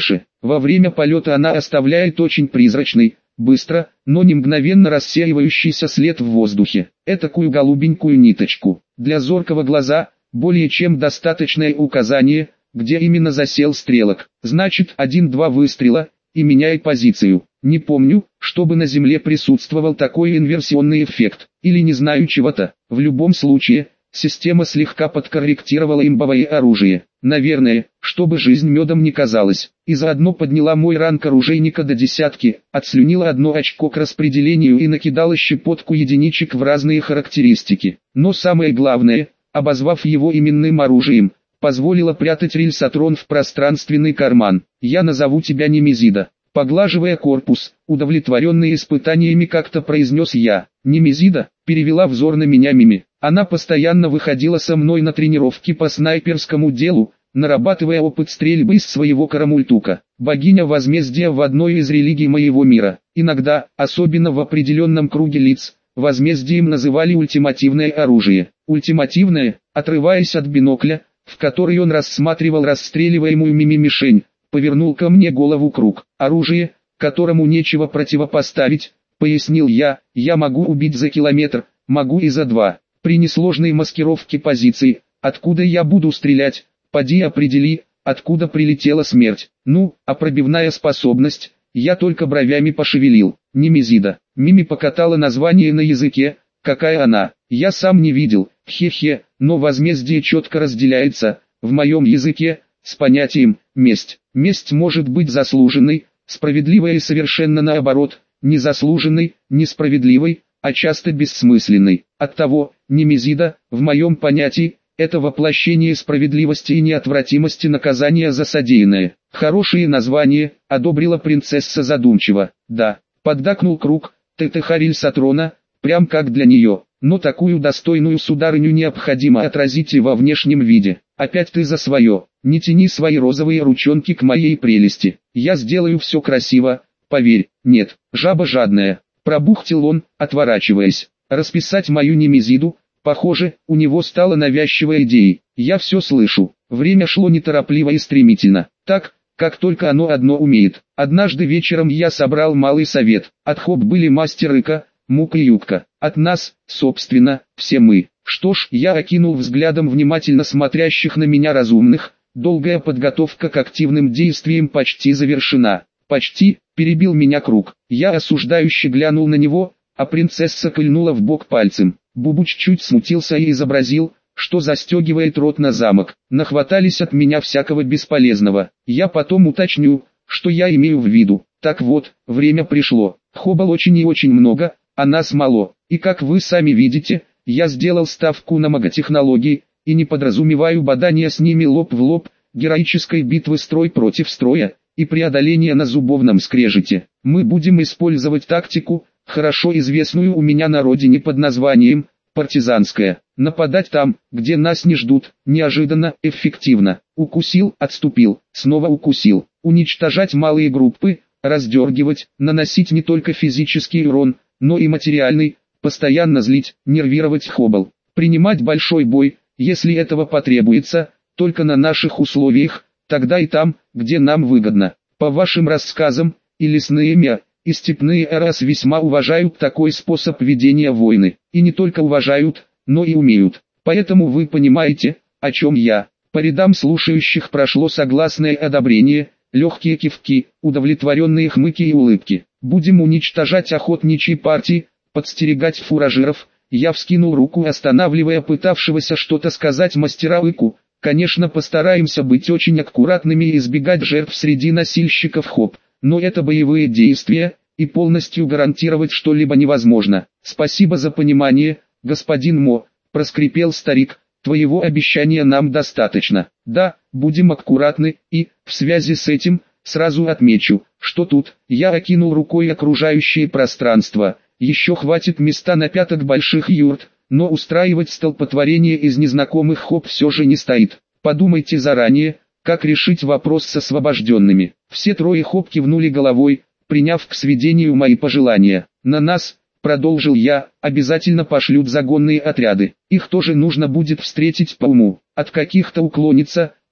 A: Во время полета она оставляет очень призрачный, быстро, но не мгновенно рассеивающийся след в воздухе. Этакую голубенькую ниточку. Для зоркого глаза, более чем достаточное указание, где именно засел стрелок. Значит, один-два выстрела, и меняй позицию. Не помню, чтобы на Земле присутствовал такой инверсионный эффект, или не знаю чего-то. В любом случае, система слегка подкорректировала имбовое оружие. Наверное, чтобы жизнь медом не казалась. И заодно подняла мой ранг оружейника до десятки, отслюнила одно очко к распределению и накидала щепотку единичек в разные характеристики. Но самое главное, обозвав его именным оружием, позволила прятать рельсотрон в пространственный карман. Я назову тебя Немезида. Поглаживая корпус, удовлетворенный испытаниями, как-то произнес я. Немезида, перевела взор на меня Мими. Она постоянно выходила со мной на тренировки по снайперскому делу, нарабатывая опыт стрельбы из своего карамультука. Богиня возмездия в одной из религий моего мира. Иногда, особенно в определенном круге лиц, возмездием называли ультимативное оружие. Ультимативное, отрываясь от бинокля, в который он рассматривал расстреливаемую Мими мишень, повернул ко мне голову круг. Оружие, которому нечего противопоставить, пояснил я, я могу убить за километр, могу и за два. При несложной маскировке позиций, откуда я буду стрелять, поди определи, откуда прилетела смерть. Ну, а пробивная способность, я только бровями пошевелил. Немезида. Мими покатала название на языке, какая она, я сам не видел, хе-хе, но возмездие четко разделяется, в моем языке, с понятием «месть». Месть может быть заслуженной, справедливой и совершенно наоборот, незаслуженной, несправедливой, а часто бессмысленной. Оттого, Немезида, в моем понятии, это воплощение справедливости и неотвратимости наказания за содеянное. Хорошее название, одобрила принцесса задумчиво. Да, поддакнул круг, ТТХ рельсотрона, прям как для нее. Но такую достойную сударыню необходимо отразить и во внешнем виде. Опять ты за свое, не тяни свои розовые ручонки к моей прелести. Я сделаю все красиво, поверь. Нет, жаба жадная. Пробухтел он, отворачиваясь. Расписать мою Немезиду, похоже, у него стала навязчивой идеей. Я все слышу. Время шло неторопливо и стремительно. Так, как только оно одно умеет. Однажды вечером я собрал малый совет. От хоп были мастер Ика, Мук и Ютка. От нас, собственно, все мы. Что ж, я окинул взглядом внимательно смотрящих на меня разумных. Долгая подготовка к активным действиям почти завершена. Почти, перебил меня круг. Я осуждающе глянул на него, а принцесса кольнула в бок пальцем. Бубуч чуть смутился и изобразил, что застегивает рот на замок. Нахватались от меня всякого бесполезного. Я потом уточню, что я имею в виду. Так вот, время пришло. Хоббл очень и очень много, а нас мало. И как вы сами видите, я сделал ставку на маготехнологии, и не подразумеваю бадания с ними лоб в лоб, героической битвы строй против строя, и преодоления на зубовном скрежете. Мы будем использовать тактику, хорошо известную у меня на родине под названием партизанская. Нападать там, где нас не ждут, неожиданно, эффективно. Укусил, отступил, снова укусил. Уничтожать малые группы, раздергивать, наносить не только физический урон, но и материальный, постоянно злить, нервировать Хоббл. Принимать большой бой, если этого потребуется, только на наших условиях, тогда и там, где нам выгодно. По вашим рассказам, и лесные мя, и степные эрас весьма уважают такой способ ведения войны. И не только уважают, но и умеют. Поэтому вы понимаете, о чем я. По рядам слушающих прошло согласное одобрение, легкие кивки, удовлетворенные хмыки и улыбки. Будем уничтожать охотничьи партии, подстерегать фуражиров. Я вскинул руку, останавливая пытавшегося что-то сказать мастера Ику. Конечно, постараемся быть очень аккуратными и избегать жертв среди носильщиков хоп. Но это боевые действия, и полностью гарантировать что-либо невозможно. Спасибо за понимание, господин Мо, проскрипел старик, твоего обещания нам достаточно. Да, будем аккуратны, и, в связи с этим, сразу отмечу, что тут, я окинул рукой окружающее пространство, еще хватит места на пяток больших юрт, но устраивать столпотворение из незнакомых хоп все же не стоит. Подумайте заранее, как решить вопрос с освобожденными. Все трое хоп кивнули головой, приняв к сведению мои пожелания. На нас, продолжил я, обязательно пошлют загонные отряды. Их тоже нужно будет встретить по уму. От каких-то уклониться,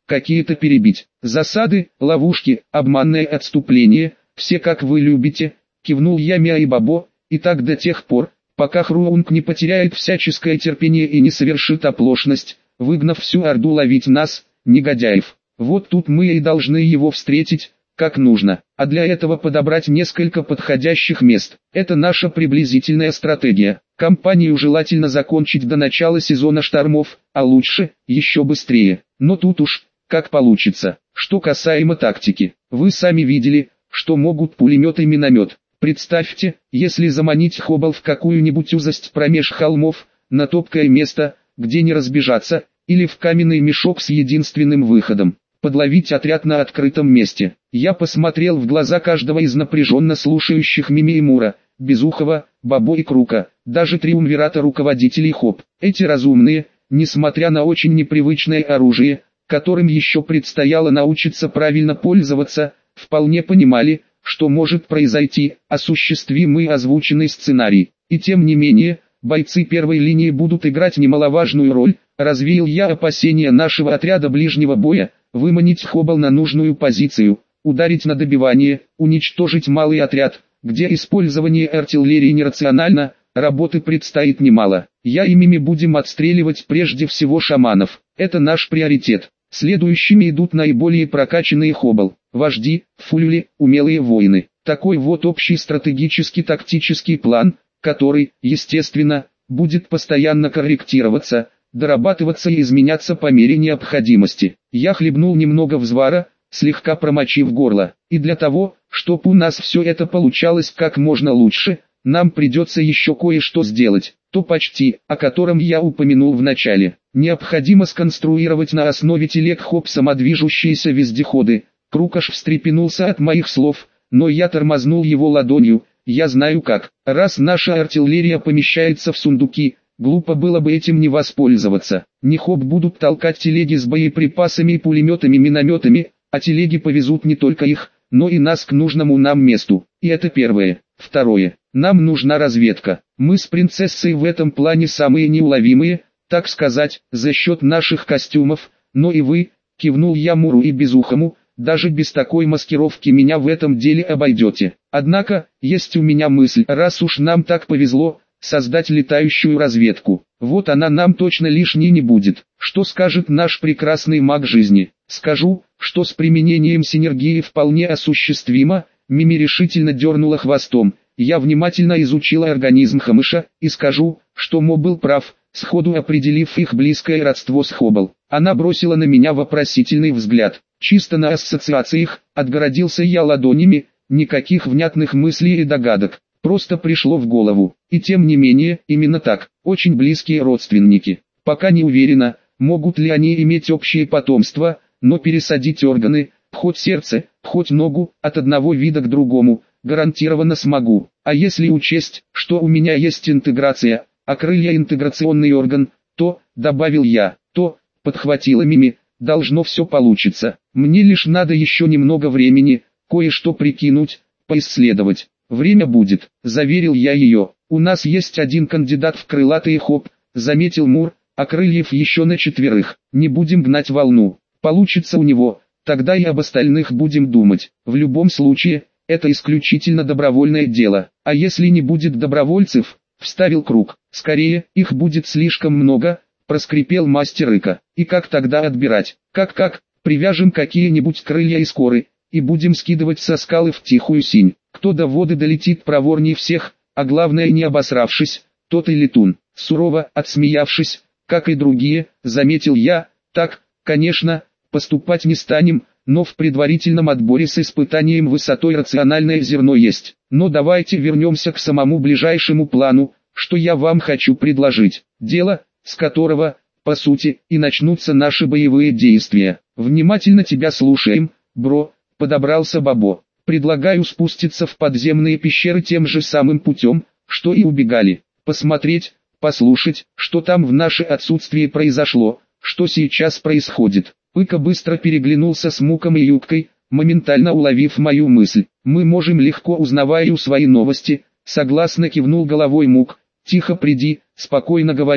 A: какие-то перебить. Засады, ловушки, обманное отступление, все как вы любите, кивнул я Миа и Бабо, и так до тех пор, пока Хруунг не потеряет всяческое терпение и не совершит оплошность, выгнав всю Орду ловить нас, негодяев. Вот тут мы и должны его встретить, как нужно, а для этого подобрать несколько подходящих мест. Это наша приблизительная стратегия. Кампанию желательно закончить до начала сезона штормов, а лучше, еще быстрее. Но тут уж, как получится. Что касаемо тактики, вы сами видели, что могут пулемет и миномет. Представьте, если заманить Хоббл в какую-нибудь узость промеж холмов, на топкое место, где не разбежаться, или в каменный мешок с единственным выходом. Подловить отряд на открытом месте. Я посмотрел в глаза каждого из напряженно слушающих Мими и Мура, Безухова, Бабо и Крука, даже триумвирата руководителей Хоп. Эти разумные, несмотря на очень непривычное оружие, которым еще предстояло научиться правильно пользоваться, вполне понимали, что может произойти, осуществим и озвученный сценарий. И тем не менее, бойцы первой линии будут играть немаловажную роль. Развеял я опасения нашего отряда ближнего боя, выманить Хоббл на нужную позицию, ударить на добивание, уничтожить малый отряд, где использование артиллерии нерационально, работы предстоит немало. Я и Мими будем отстреливать прежде всего шаманов, это наш приоритет. Следующими идут наиболее прокачанные Хоббл, вожди, фулюли, умелые воины. Такой вот общий стратегический тактический план, который, естественно, будет постоянно корректироваться, дорабатываться и изменяться по мере необходимости. Я хлебнул немного взвара, слегка промочив горло. И для того, чтобы у нас все это получалось как можно лучше, нам придется еще кое-что сделать. То почти, о котором я упомянул в начале. Необходимо сконструировать на основе телег Хоп самодвижущиеся вездеходы. Крук аж встрепенулся от моих слов, но я тормознул его ладонью. Я знаю как. Раз наша артиллерия помещается в сундуки, глупо было бы этим не воспользоваться. Не Хоп будут толкать телеги с боеприпасами и пулеметами, минометами, а телеги повезут не только их, но и нас к нужному нам месту. И это первое. Второе. Нам нужна разведка. Мы с принцессой в этом плане самые неуловимые, так сказать, за счет наших костюмов, но и вы, кивнул я Муру и Безухому, даже без такой маскировки меня в этом деле обойдете. Однако, есть у меня мысль, раз уж нам так повезло, создать летающую разведку. Вот она нам точно лишней не будет. Что скажет наш прекрасный маг жизни? Скажу, что с применением синергии вполне осуществимо. Мими решительно дернула хвостом. Я внимательно изучила организм Хамыша, и скажу, что Мо был прав, сходу определив их близкое родство с Хоббл. Она бросила на меня вопросительный взгляд. Чисто на ассоциациях, отгородился я ладонями, никаких внятных мыслей и догадок. Просто пришло в голову. И тем не менее, именно так, очень близкие родственники. Пока не уверена, могут ли они иметь общее потомство, но пересадить органы, хоть сердце, хоть ногу, от одного вида к другому, гарантированно смогу. А если учесть, что у меня есть интеграция, а крылья интеграционный орган, то, добавил я, то, подхватила Мими, должно все получиться. Мне лишь надо еще немного времени, кое-что прикинуть, поисследовать. Время будет, заверил я ее. У нас есть один кандидат в крылатые Хоп, заметил Мур, а крыльев еще на четверых. Не будем гнать волну. Получится у него, тогда и об остальных будем думать. В любом случае, это исключительно добровольное дело. А если не будет добровольцев, вставил Круг, скорее, их будет слишком много, проскрипел мастер Ика. И как тогда отбирать? Как-как, привяжем какие-нибудь крылья и скоры, и будем скидывать со скалы в тихую синь. Кто до воды долетит проворней всех, а главное не обосравшись, тот и летун. Сурово, отсмеявшись, как и другие, заметил я, так, конечно, поступать не станем, но в предварительном отборе с испытанием высотой рациональное зерно есть. Но давайте вернемся к самому ближайшему плану, что я вам хочу предложить. Дело, с которого, по сути, и начнутся наши боевые действия. Внимательно тебя слушаем, бро, подобрался Бабо. Предлагаю спуститься в подземные пещеры тем же самым путем, что и убегали. Посмотреть, послушать, что там в наше отсутствие произошло, что сейчас происходит. Пыка быстро переглянулся с Муком и Юбкой, моментально уловив мою мысль. Мы можем легко узнавая свои новости, согласно кивнул головой Мук. Тихо приди, спокойно говори,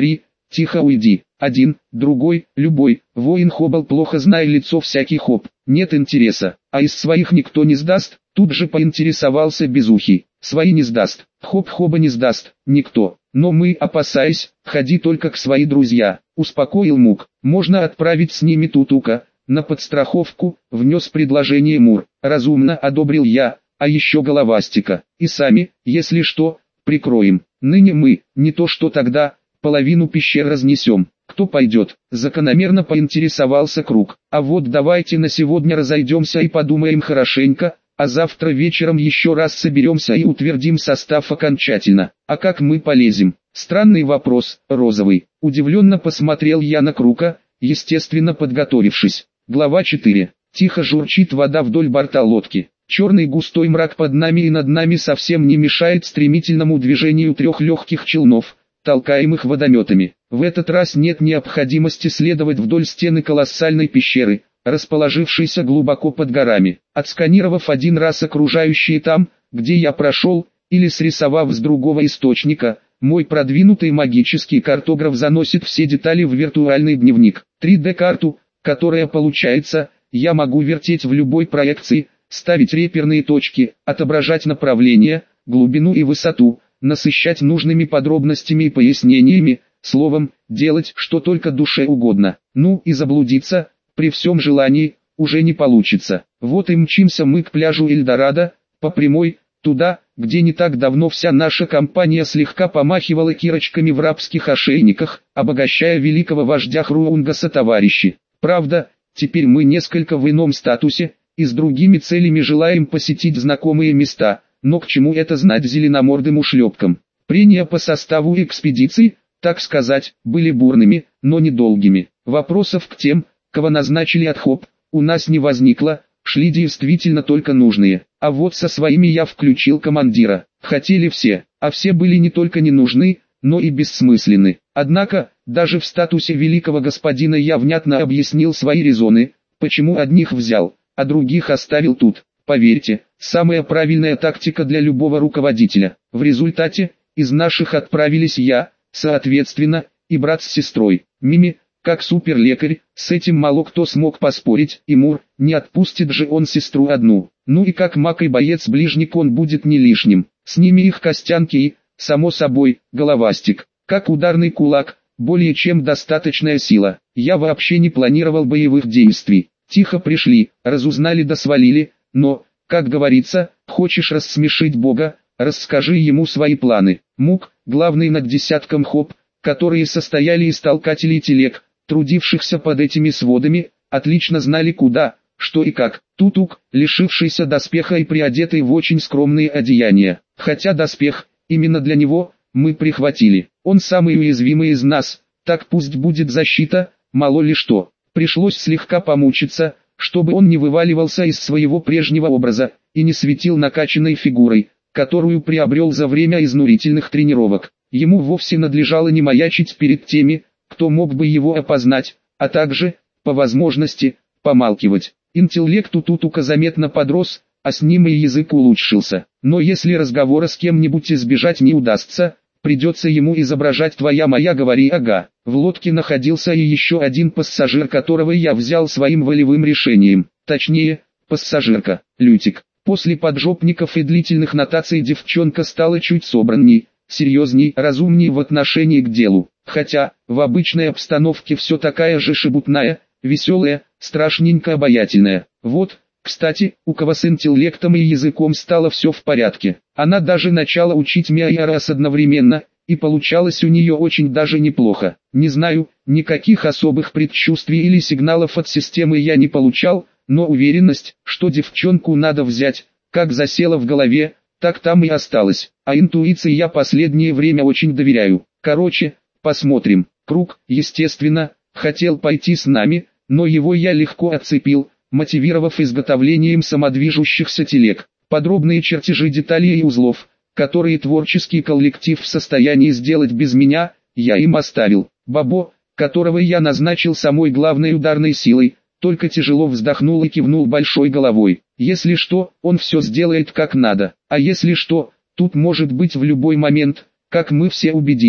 A: тихо уйди. Один, другой, любой, воин Хоббл плохо зная лицо всякий Хоб. Нет интереса, а из своих никто не сдаст, тут же поинтересовался Безухий. Свои не сдаст, Хоб Хоба не сдаст, никто. Но мы, опасаясь, ходи только к свои друзья, успокоил Мук. Можно отправить с ними Тутука, на подстраховку, внес предложение Мур. Разумно одобрил я, а еще Головастика. И сами, если что, прикроем. Ныне мы, не то что тогда, половину пещер разнесем. Кто пойдет? Закономерно поинтересовался Круг. А вот давайте на сегодня разойдемся и подумаем хорошенько, а завтра вечером еще раз соберемся и утвердим состав окончательно. А как мы полезем? Странный вопрос, Розовый. Удивленно посмотрел я на Круга, естественно подготовившись. Глава четыре. Тихо журчит вода вдоль борта лодки. Черный густой мрак под нами и над нами совсем не мешает стремительному движению трех легких челнов, толкаемых водометами. В этот раз нет необходимости следовать вдоль стены колоссальной пещеры, расположившейся глубоко под горами. Отсканировав один раз окружающие там, где я прошел, или срисовав с другого источника, мой продвинутый магический картограф заносит все детали в виртуальный дневник. три дэ карту, которая получается, я могу вертеть в любой проекции, ставить реперные точки, отображать направление, глубину и высоту, насыщать нужными подробностями и пояснениями, словом, делать что только душе угодно. Ну и заблудиться, при всем желании, уже не получится. Вот и мчимся мы к пляжу Эльдорадо, по прямой, туда, где не так давно вся наша компания слегка помахивала кирочками в рабских ошейниках, обогащая великого вождя Хруунгаса товарищи. Правда, теперь мы несколько в ином статусе, и с другими целями желаем посетить знакомые места, но к чему это знать зеленомордым ушлепкам? Прения по составу экспедиции, так сказать, были бурными, но недолгими. Вопросов к тем, кого назначили от Хоб, у нас не возникло, шли действительно только нужные. А вот со своими я включил командира. Хотели все, а все были не только не нужны, но и бессмысленны. Однако, даже в статусе великого господина я внятно объяснил свои резоны, почему одних взял, а других оставил тут. Поверьте, самая правильная тактика для любого руководителя. В результате, из наших отправились я, соответственно, и брат с сестрой. Мими, как суперлекарь, с этим мало кто смог поспорить, и Мур, не отпустит же он сестру одну. Ну и как маг и боец-ближник он будет не лишним. С ними их Костянки и, само собой, Головастик. Как ударный кулак, более чем достаточная сила. Я вообще не планировал боевых действий. Тихо пришли, разузнали да свалили, но, как говорится, хочешь рассмешить Бога, расскажи ему свои планы. Мук, главный над десятком Хоб, которые состояли из толкателей телег, трудившихся под этими сводами, отлично знали куда, что и как. Тутук, лишившийся доспеха и приодетый в очень скромные одеяния. Хотя доспех, именно для него, мы прихватили. Он самый уязвимый из нас, так пусть будет защита, мало ли что. Пришлось слегка помучиться, чтобы он не вываливался из своего прежнего образа, и не светил накачанной фигурой, которую приобрел за время изнурительных тренировок. Ему вовсе надлежало не маячить перед теми, кто мог бы его опознать, а также, по возможности, помалкивать. Интеллект у Тутука заметно подрос, а с ним и язык улучшился. Но если разговора с кем-нибудь избежать не удастся, придется ему изображать твоя моя говори ага. В лодке находился и еще один пассажир, которого я взял своим волевым решением. Точнее, пассажирка, Лютик. После поджопников и длительных нотаций девчонка стала чуть собранней, серьезней, разумней в отношении к делу. Хотя, в обычной обстановке все такая же шебутная, веселая, страшненько обаятельная. Вот, кстати, у кого с интеллектом и языком стало все в порядке. Она даже начала учить Миайарас одновременно, и получалось у нее очень даже неплохо. Не знаю, никаких особых предчувствий или сигналов от системы я не получал, но уверенность, что девчонку надо взять, как засела в голове, так там и осталась. А интуиции я последнее время очень доверяю. Короче, посмотрим. Круг, естественно, хотел пойти с нами, но его я легко отцепил, мотивировав изготовлением самодвижущихся телег. Подробные чертежи деталей и узлов, которые творческий коллектив в состоянии сделать без меня, я им оставил. Бабо, которого я назначил самой главной ударной силой, только тяжело вздохнул и кивнул большой головой. Если что, он все сделает как надо, а если что, тут может быть в любой момент, как мы все убедились.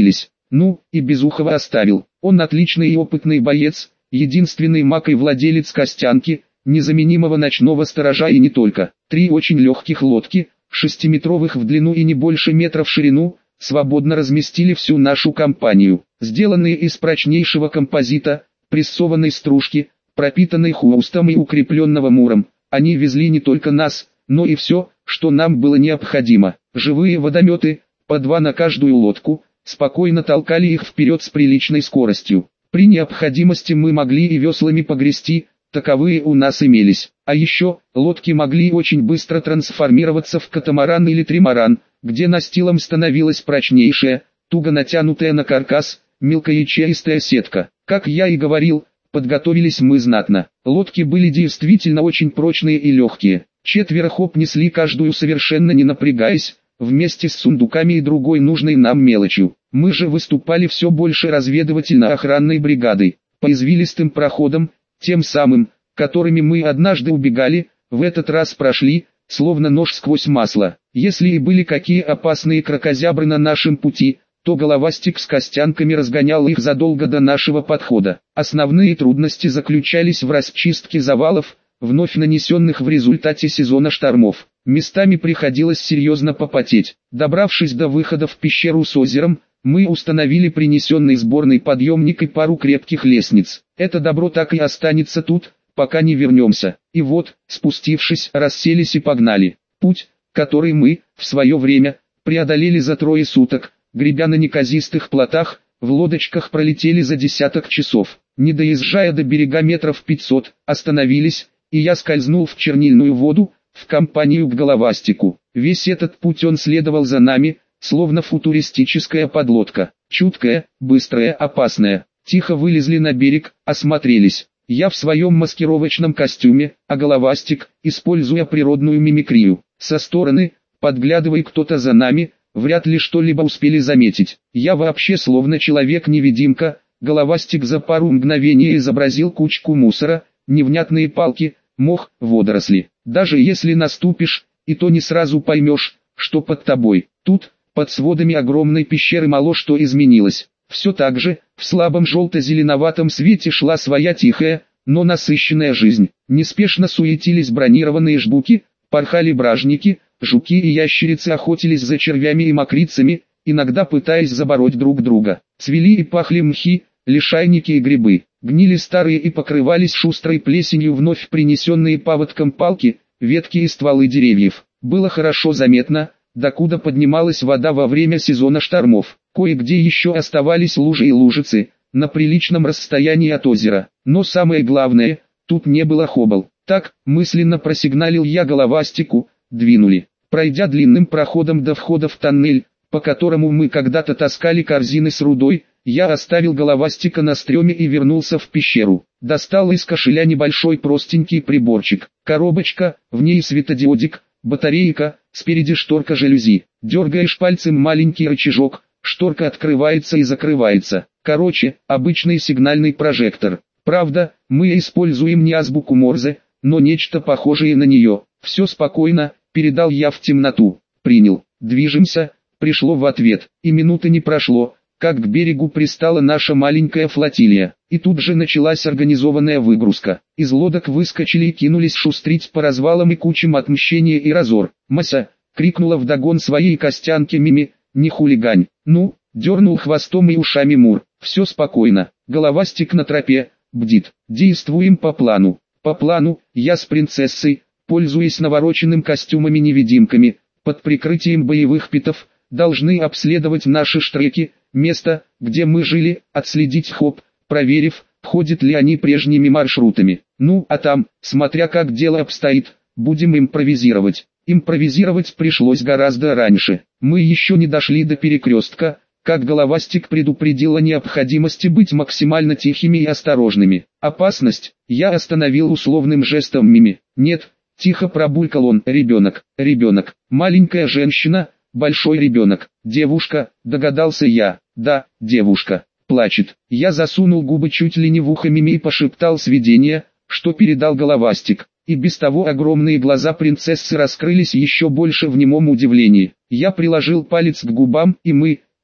A: Ну, и Безухова оставил. Он отличный и опытный боец, единственный маг и владелец Костянки, незаменимого ночного сторожа и не только. Три очень легких лодки, шестиметровых в длину и не больше метра в ширину, свободно разместили всю нашу компанию. Сделанные из прочнейшего композита, прессованной стружки, пропитанной хвостом и укрепленного муром, они везли не только нас, но и все, что нам было необходимо. Живые водометы, по два на каждую лодку, спокойно толкали их вперед с приличной скоростью. При необходимости мы могли и веслами погрести, таковые у нас имелись. А еще, лодки могли очень быстро трансформироваться в катамаран или тримаран, где настилом становилась прочнейшая, туго натянутая на каркас, мелкоячеистая сетка. Как я и говорил, подготовились мы знатно. Лодки были действительно очень прочные и легкие. Четверо хоп несли каждую совершенно не напрягаясь, вместе с сундуками и другой нужной нам мелочью. Мы же выступали все больше разведывательно-охранной бригадой. По извилистым проходам, тем самым, которыми мы однажды убегали, в этот раз прошли, словно нож сквозь масло. Если и были какие опасные кракозябры на нашем пути, то головастик с Костянками разгонял их задолго до нашего подхода. Основные трудности заключались в расчистке завалов, вновь нанесенных в результате сезона штормов. Местами приходилось серьезно попотеть. Добравшись до выхода в пещеру с озером, мы установили принесенный сборный подъемник и пару крепких лестниц. Это добро так и останется тут, пока не вернемся. И вот, спустившись, расселись и погнали. Путь, который мы, в свое время, преодолели за трое суток, гребя на неказистых плотах, в лодочках пролетели за десяток часов. Не доезжая до берега метров пятьсот, остановились, и я скользнул в чернильную воду, в компанию к головастику. Весь этот путь он следовал за нами, словно футуристическая подлодка. Чуткая, быстрая, опасная. Тихо вылезли на берег, осмотрелись. Я в своем маскировочном костюме, а головастик, используя природную мимикрию. Со стороны, подглядывая кто-то за нами, вряд ли что-либо успели заметить. Я вообще словно человек-невидимка. Головастик за пару мгновений изобразил кучку мусора, невнятные палки, мох, водоросли. Даже если наступишь, и то не сразу поймешь, что под тобой. Тут, под сводами огромной пещеры, мало что изменилось. Все так же, в слабом желто-зеленоватом свете шла своя тихая, но насыщенная жизнь. Неспешно суетились бронированные жбуки, порхали бражники, жуки и ящерицы охотились за червями и мокрицами, иногда пытаясь забороть друг друга. Цвели и пахли мхи, лишайники и грибы. Гнили старые и покрывались шустрой плесенью вновь принесенные паводком палки, ветки и стволы деревьев. Было хорошо заметно, докуда поднималась вода во время сезона штормов. Кое-где еще оставались лужи и лужицы, на приличном расстоянии от озера. Но самое главное, тут не было хобол. Так, мысленно просигналил я головастику, двинули. Пройдя длинным проходом до входа в тоннель, по которому мы когда-то таскали корзины с рудой, я оставил головастика на стреме и вернулся в пещеру. Достал из кошеля небольшой простенький приборчик. Коробочка, в ней светодиодик, батарейка, спереди шторка жалюзи. Дергаешь пальцем маленький рычажок, шторка открывается и закрывается. Короче, обычный сигнальный прожектор. Правда, мы используем не азбуку Морзе, но нечто похожее на нее. Все спокойно, передал я в темноту. Принял. Движемся, пришло в ответ. И минуты не прошло, как к берегу пристала наша маленькая флотилия. И тут же началась организованная выгрузка. Из лодок выскочили и кинулись шустрить по развалам и кучам отмщения и разор. «Мася!» — крикнула вдогон своей Костянке Мими, «не хулигань!» «Ну!» — дернул хвостом и ушами Мур. «Все спокойно. Головастик на тропе, бдит. Действуем по плану». По плану, я с принцессой, пользуясь навороченным костюмами-невидимками, под прикрытием боевых питов, должны обследовать наши штреки, место, где мы жили, отследить хоп, проверив, ходят ли они прежними маршрутами. Ну, а там, смотря как дело обстоит, будем импровизировать. Импровизировать пришлось гораздо раньше. Мы еще не дошли до перекрестка, как головастик предупредил о необходимости быть максимально тихими и осторожными. Опасность, я остановил условным жестом Мими. Нет, тихо пробулькал он, ребенок, ребенок, маленькая женщина, большой ребенок, девушка, догадался я, да, девушка, плачет. Я засунул губы чуть ли не в ухо Мими и пошептал сведения, что передал головастик. И без того огромные глаза принцессы раскрылись еще больше в немом удивлении. Я приложил палец к губам, и мы,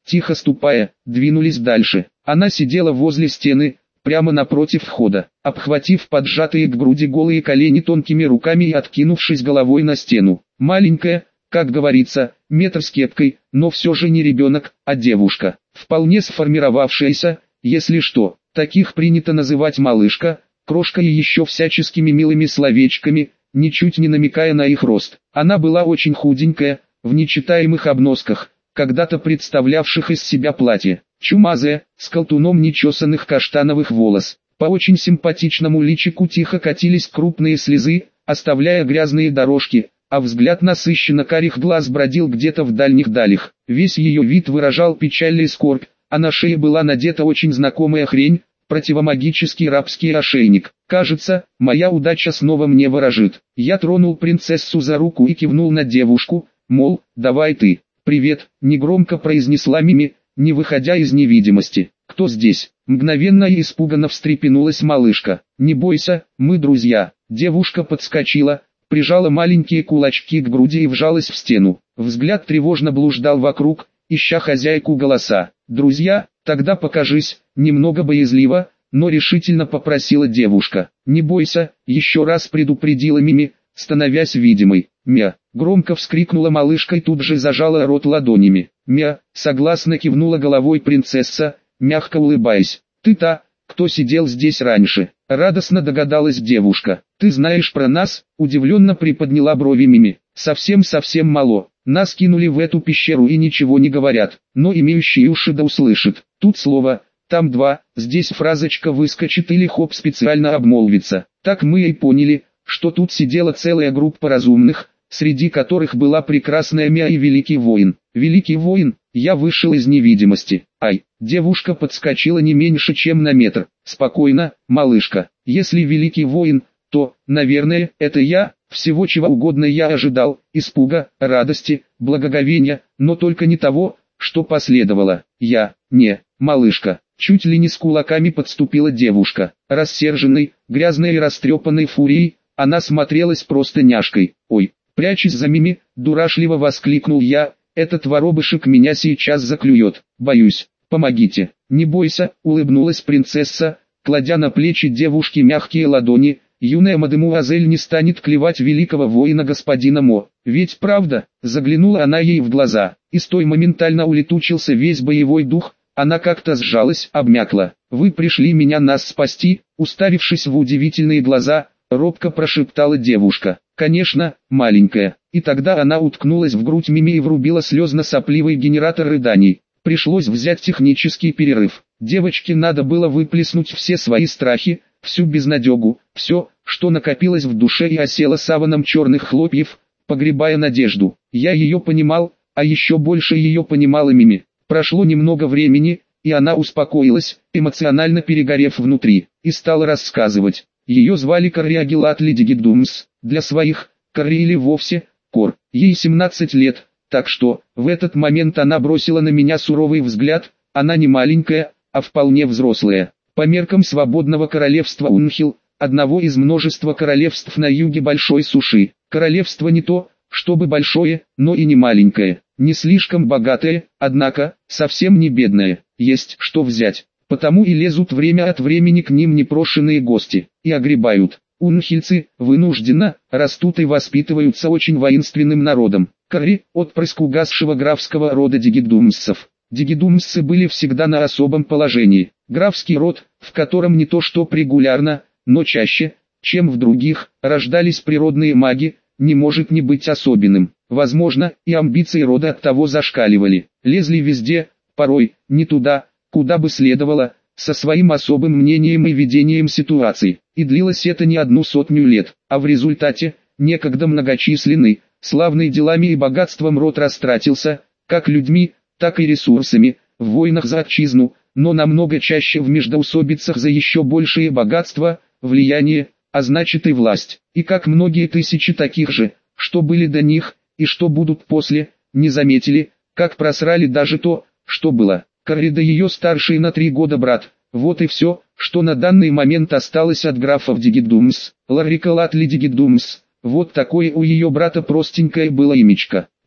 A: тихо ступая, двинулись дальше. Она сидела возле стены, прямо напротив входа, обхватив поджатые к груди голые колени тонкими руками и откинувшись головой на стену. Маленькая, как говорится, метр с кепкой, но все же не ребенок, а девушка, вполне сформировавшаяся, если что. Таких принято называть малышка, крошка и еще всяческими милыми словечками, ничуть не намекая на их рост. Она была очень худенькая, в нечитаемых обносках, когда-то представлявших из себя платье. Чумазая, с колтуном нечесанных каштановых волос. По очень симпатичному личику тихо катились крупные слезы, оставляя грязные дорожки, а взгляд насыщенно карих глаз бродил где-то в дальних далях. Весь ее вид выражал печаль и скорбь, а на шее была надета очень знакомая хрень, противомагический рабский ошейник. Кажется, моя удача снова мне ворожит. Я тронул принцессу за руку и кивнул на девушку, мол, давай ты. «Привет», — негромко произнесла Мими, не выходя из невидимости. «Кто здесь?» Мгновенно и испуганно встрепенулась малышка. «Не бойся, мы друзья». Девушка подскочила, прижала маленькие кулачки к груди и вжалась в стену. Взгляд тревожно блуждал вокруг, ища хозяйку голоса. «Друзья, тогда покажись», немного боязливо, но решительно попросила девушка. «Не бойся», еще раз предупредила Мими, становясь видимой. «Мя!» — громко вскрикнула малышка и тут же зажала рот ладонями. «Мя!» — согласно кивнула головой принцесса, мягко улыбаясь. «Ты та, кто сидел здесь раньше», — радостно догадалась девушка. «Ты знаешь про нас?» — удивленно приподняла брови Мими. «Совсем-совсем мало. Нас кинули в эту пещеру и ничего не говорят, но имеющие уши да услышат. Тут слово, там два, здесь фразочка выскочит или хоп специально обмолвится. Так мы и поняли, что тут сидела целая группа разумных, среди которых была прекрасная Мя и Великий Воин. Великий Воин, я вышел из невидимости. Ай!» Девушка подскочила не меньше, чем на метр. «Спокойно, малышка. Если Великий Воин, то, наверное, это я». Всего чего угодно я ожидал, испуга, радости, благоговения, но только не того, что последовало. Я, не, малышка. Чуть ли не с кулаками подступила девушка. Рассерженной, грязной и растрепанной фурией, она смотрелась просто няшкой. «Ой!» Прячась за Мими, дурашливо воскликнул я, «этот воробышек меня сейчас заклюет, боюсь, помогите». «Не бойся», улыбнулась принцесса, кладя на плечи девушки мягкие ладони, «юная мадемуазель не станет клевать великого воина господина Мо. Ведь правда?» Заглянула она ей в глаза, и с той моментально улетучился весь боевой дух, она как-то сжалась, обмякла. «Вы пришли меня нас спасти?» Уставившись в удивительные глаза, робко прошептала девушка. «Конечно, маленькая». И тогда она уткнулась в грудь Мими и врубила слезно-сопливый генератор рыданий. Пришлось взять технический перерыв. Девочке надо было выплеснуть все свои страхи, всю безнадегу, все, что накопилось в душе и осело саваном черных хлопьев, погребая надежду. Я ее понимал, а еще больше ее понимала Мими. Прошло немного времени, и она успокоилась, эмоционально перегорев внутри, и стала рассказывать. Ее звали Корри Агилатли Дигидумс, для своих, Корри или вовсе, Кор. Ей семнадцать лет, так что, в этот момент она бросила на меня суровый взгляд, она не маленькая, а вполне взрослая. По меркам свободного королевства Унхил, одного из множества королевств на юге большой суши. Королевство не то, чтобы большое, но и не маленькое, не слишком богатое, однако, совсем не бедное, есть что взять. Потому и лезут время от времени к ним непрошенные гости, и огребают. Унхильцы, вынужденно, растут и воспитываются очень воинственным народом. Корри, отпрыск угасшего графского рода Дигидумсов. Дигидумсцы были всегда на особом положении. Графский род, в котором не то что регулярно, но чаще, чем в других, рождались природные маги, не может не быть особенным. Возможно, и амбиции рода от того зашкаливали. Лезли везде, порой, не туда, куда бы следовало, со своим особым мнением и видением ситуации. И длилось это не одну сотню лет, а в результате, некогда многочисленный, славный делами и богатством род растратился, как людьми, так и ресурсами, в войнах за отчизну, но намного чаще в междоусобицах за еще большее богатство, влияние, а значит и власть. И как многие тысячи таких же, что были до них, и что будут после, не заметили, как просрали даже то, что было. Корри да ее старший на три года брат, вот и все, что на данный момент осталось от графов Дигидумс. Ларрика Латли Дигидумс, вот такое у ее брата простенькое было имечко.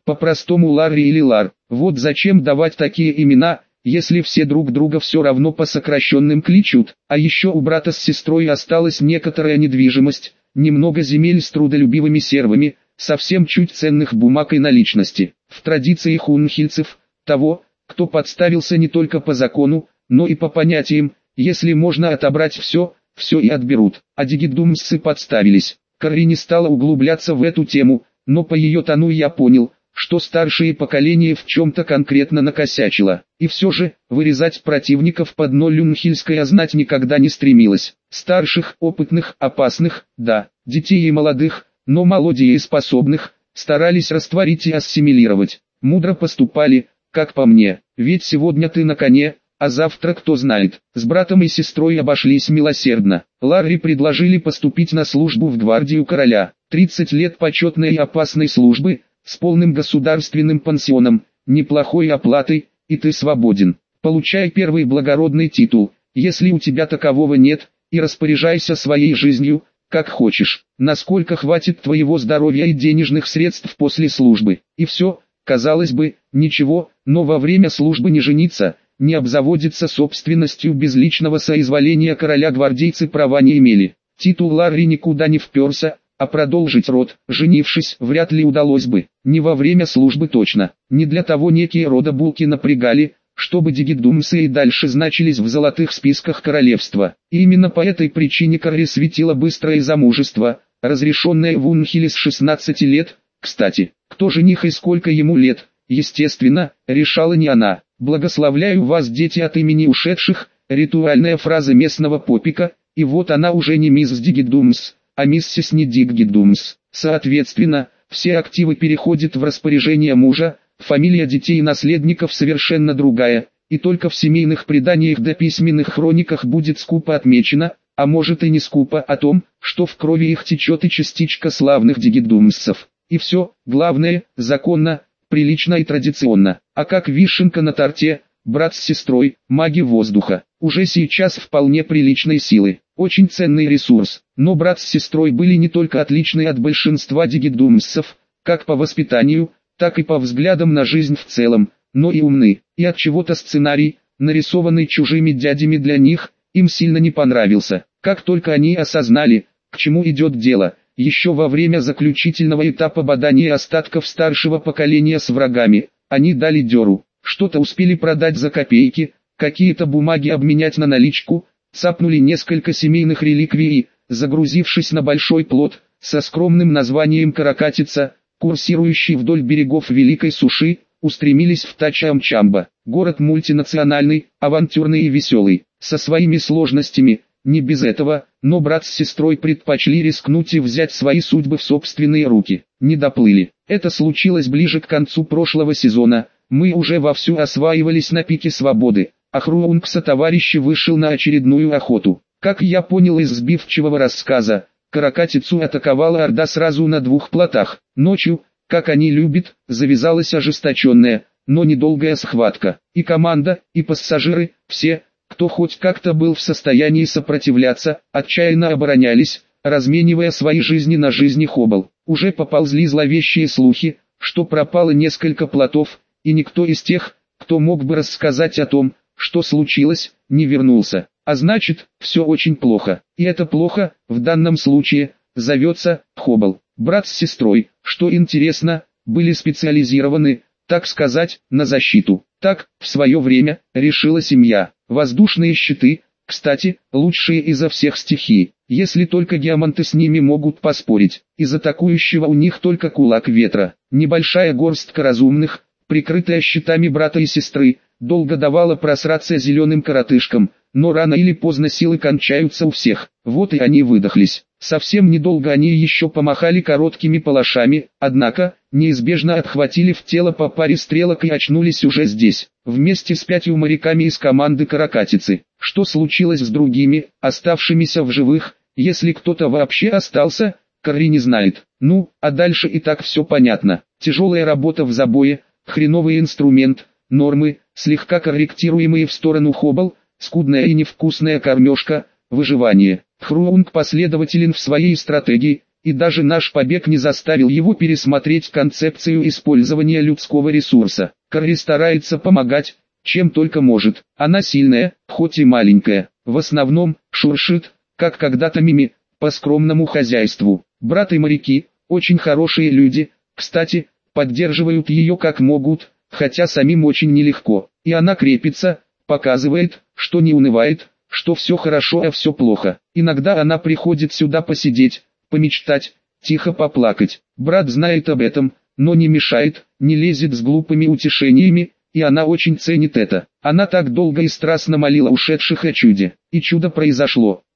A: по-простому Ларри или Лар. Вот зачем давать такие имена, если все друг друга все равно по сокращенным кличут. А еще у брата с сестрой осталась некоторая недвижимость, немного земель с трудолюбивыми сервами, совсем чуть ценных бумаг и наличности. В традициях унхильцев, того, кто подставился не только по закону, но и по понятиям, если можно отобрать все, все и отберут. А дигидумсцы подставились. Карри не стала углубляться в эту тему, но по ее тону я понял, что старшее поколение в чем-то конкретно накосячило. И все же, вырезать противников под ноль люнхильская знать никогда не стремилась. Старших, опытных, опасных, да, детей и молодых, но молодее и способных, старались растворить и ассимилировать. Мудро поступали, как по мне, ведь сегодня ты на коне, а завтра кто знает. С братом и сестрой обошлись милосердно. Ларри предложили поступить на службу в гвардию короля. тридцать лет почетной и опасной службы, с полным государственным пансионом, неплохой оплатой, и ты свободен. Получай первый благородный титул, если у тебя такового нет, и распоряжайся своей жизнью, как хочешь, насколько хватит твоего здоровья и денежных средств после службы. И все, казалось бы, ничего, но во время службы не жениться, не обзаводиться собственностью без личного соизволения короля гвардейцы права не имели. Титул Ларри никуда не вперся, а продолжить род, женившись, вряд ли удалось бы. Не во время службы точно. Не для того некие рода Булки напрягали, чтобы дигидумсы и дальше значились в золотых списках королевства. И именно по этой причине Карри светило быстрое замужество, разрешенное в Унхиле с шестнадцати лет. Кстати, кто жених и сколько ему лет, естественно, решала не она. «Благословляю вас, дети, от имени ушедших», ритуальная фраза местного попика, и вот она уже не мисс Дигидумс, а миссис не Дигидумс. Соответственно, все активы переходят в распоряжение мужа, фамилия детей и наследников совершенно другая, и только в семейных преданиях да письменных хрониках будет скупо отмечено, а может и не скупо, о том, что в крови их течет и частичка славных дигидумсцев. И все, главное, законно, прилично и традиционно. А как вишенка на торте, брат с сестрой, маги воздуха, уже сейчас вполне приличной силы, очень ценный ресурс. Но брат с сестрой были не только отличны от большинства дигидумсцев, как по воспитанию, так и по взглядам на жизнь в целом, но и умны. И от чего-то сценарий, нарисованный чужими дядями для них, им сильно не понравился. Как только они осознали, к чему идет дело, еще во время заключительного этапа бадания остатков старшего поколения с врагами, они дали дёру, что-то успели продать за копейки, какие-то бумаги обменять на наличку, цапнули несколько семейных реликвий и, загрузившись на большой плот, со скромным названием «Каракатица», курсирующий вдоль берегов Великой Суши, устремились в Тачамчамба. Город мультинациональный, авантюрный и веселый, со своими сложностями. Не без этого, но брат с сестрой предпочли рискнуть и взять свои судьбы в собственные руки. Не доплыли. Это случилось ближе к концу прошлого сезона. Мы уже вовсю осваивались на пике свободы, а Хруункса товарищи вышел на очередную охоту. Как я понял из сбивчивого рассказа, Каракатицу атаковала орда сразу на двух плотах. Ночью, как они любят, завязалась ожесточенная, но недолгая схватка. И команда, и пассажиры, все, кто хоть как-то был в состоянии сопротивляться, отчаянно оборонялись, разменивая свои жизни на жизни Хоббл. Уже поползли зловещие слухи, что пропало несколько плотов, и никто из тех, кто мог бы рассказать о том, что случилось, не вернулся. А значит, все очень плохо. И это плохо, в данном случае, зовется Хоббл. Брат с сестрой, что интересно, были специализированы, так сказать, на защиту. Так, в свое время, решила семья. Воздушные щиты, кстати, лучшие изо всех стихий, если только геоманты с ними могут поспорить. Из атакующего у них только кулак ветра. Небольшая горстка разумных, прикрытая щитами брата и сестры, долго давала просраться зеленым коротышкам, но рано или поздно силы кончаются у всех. Вот и они выдохлись. Совсем недолго они еще помахали короткими палашами, однако, неизбежно отхватили в тело по паре стрелок и очнулись уже здесь, вместе с пятью моряками из команды Каракатицы. Что случилось с другими, оставшимися в живых, если кто-то вообще остался, Карри не знает. Ну, а дальше и так все понятно. Тяжелая работа в забое, хреновый инструмент, нормы, слегка корректируемые в сторону Хоббл, скудная и невкусная кормежка, выживание. Хруунг последователен в своей стратегии, и даже наш побег не заставил его пересмотреть концепцию использования людского ресурса. Карри старается помогать, чем только может. Она сильная, хоть и маленькая, в основном, шуршит, как когда-то Мими, по скромному хозяйству. Брат и моряки, очень хорошие люди, кстати, поддерживают ее как могут, хотя самим очень нелегко. И она крепится, показывает, что не унывает, что все хорошо, а все плохо. Иногда она приходит сюда посидеть, помечтать, тихо поплакать. Брат знает об этом, но не мешает, не лезет с глупыми утешениями, и она очень ценит это. Она так долго и страстно молила ушедших о чуде. И чудо произошло.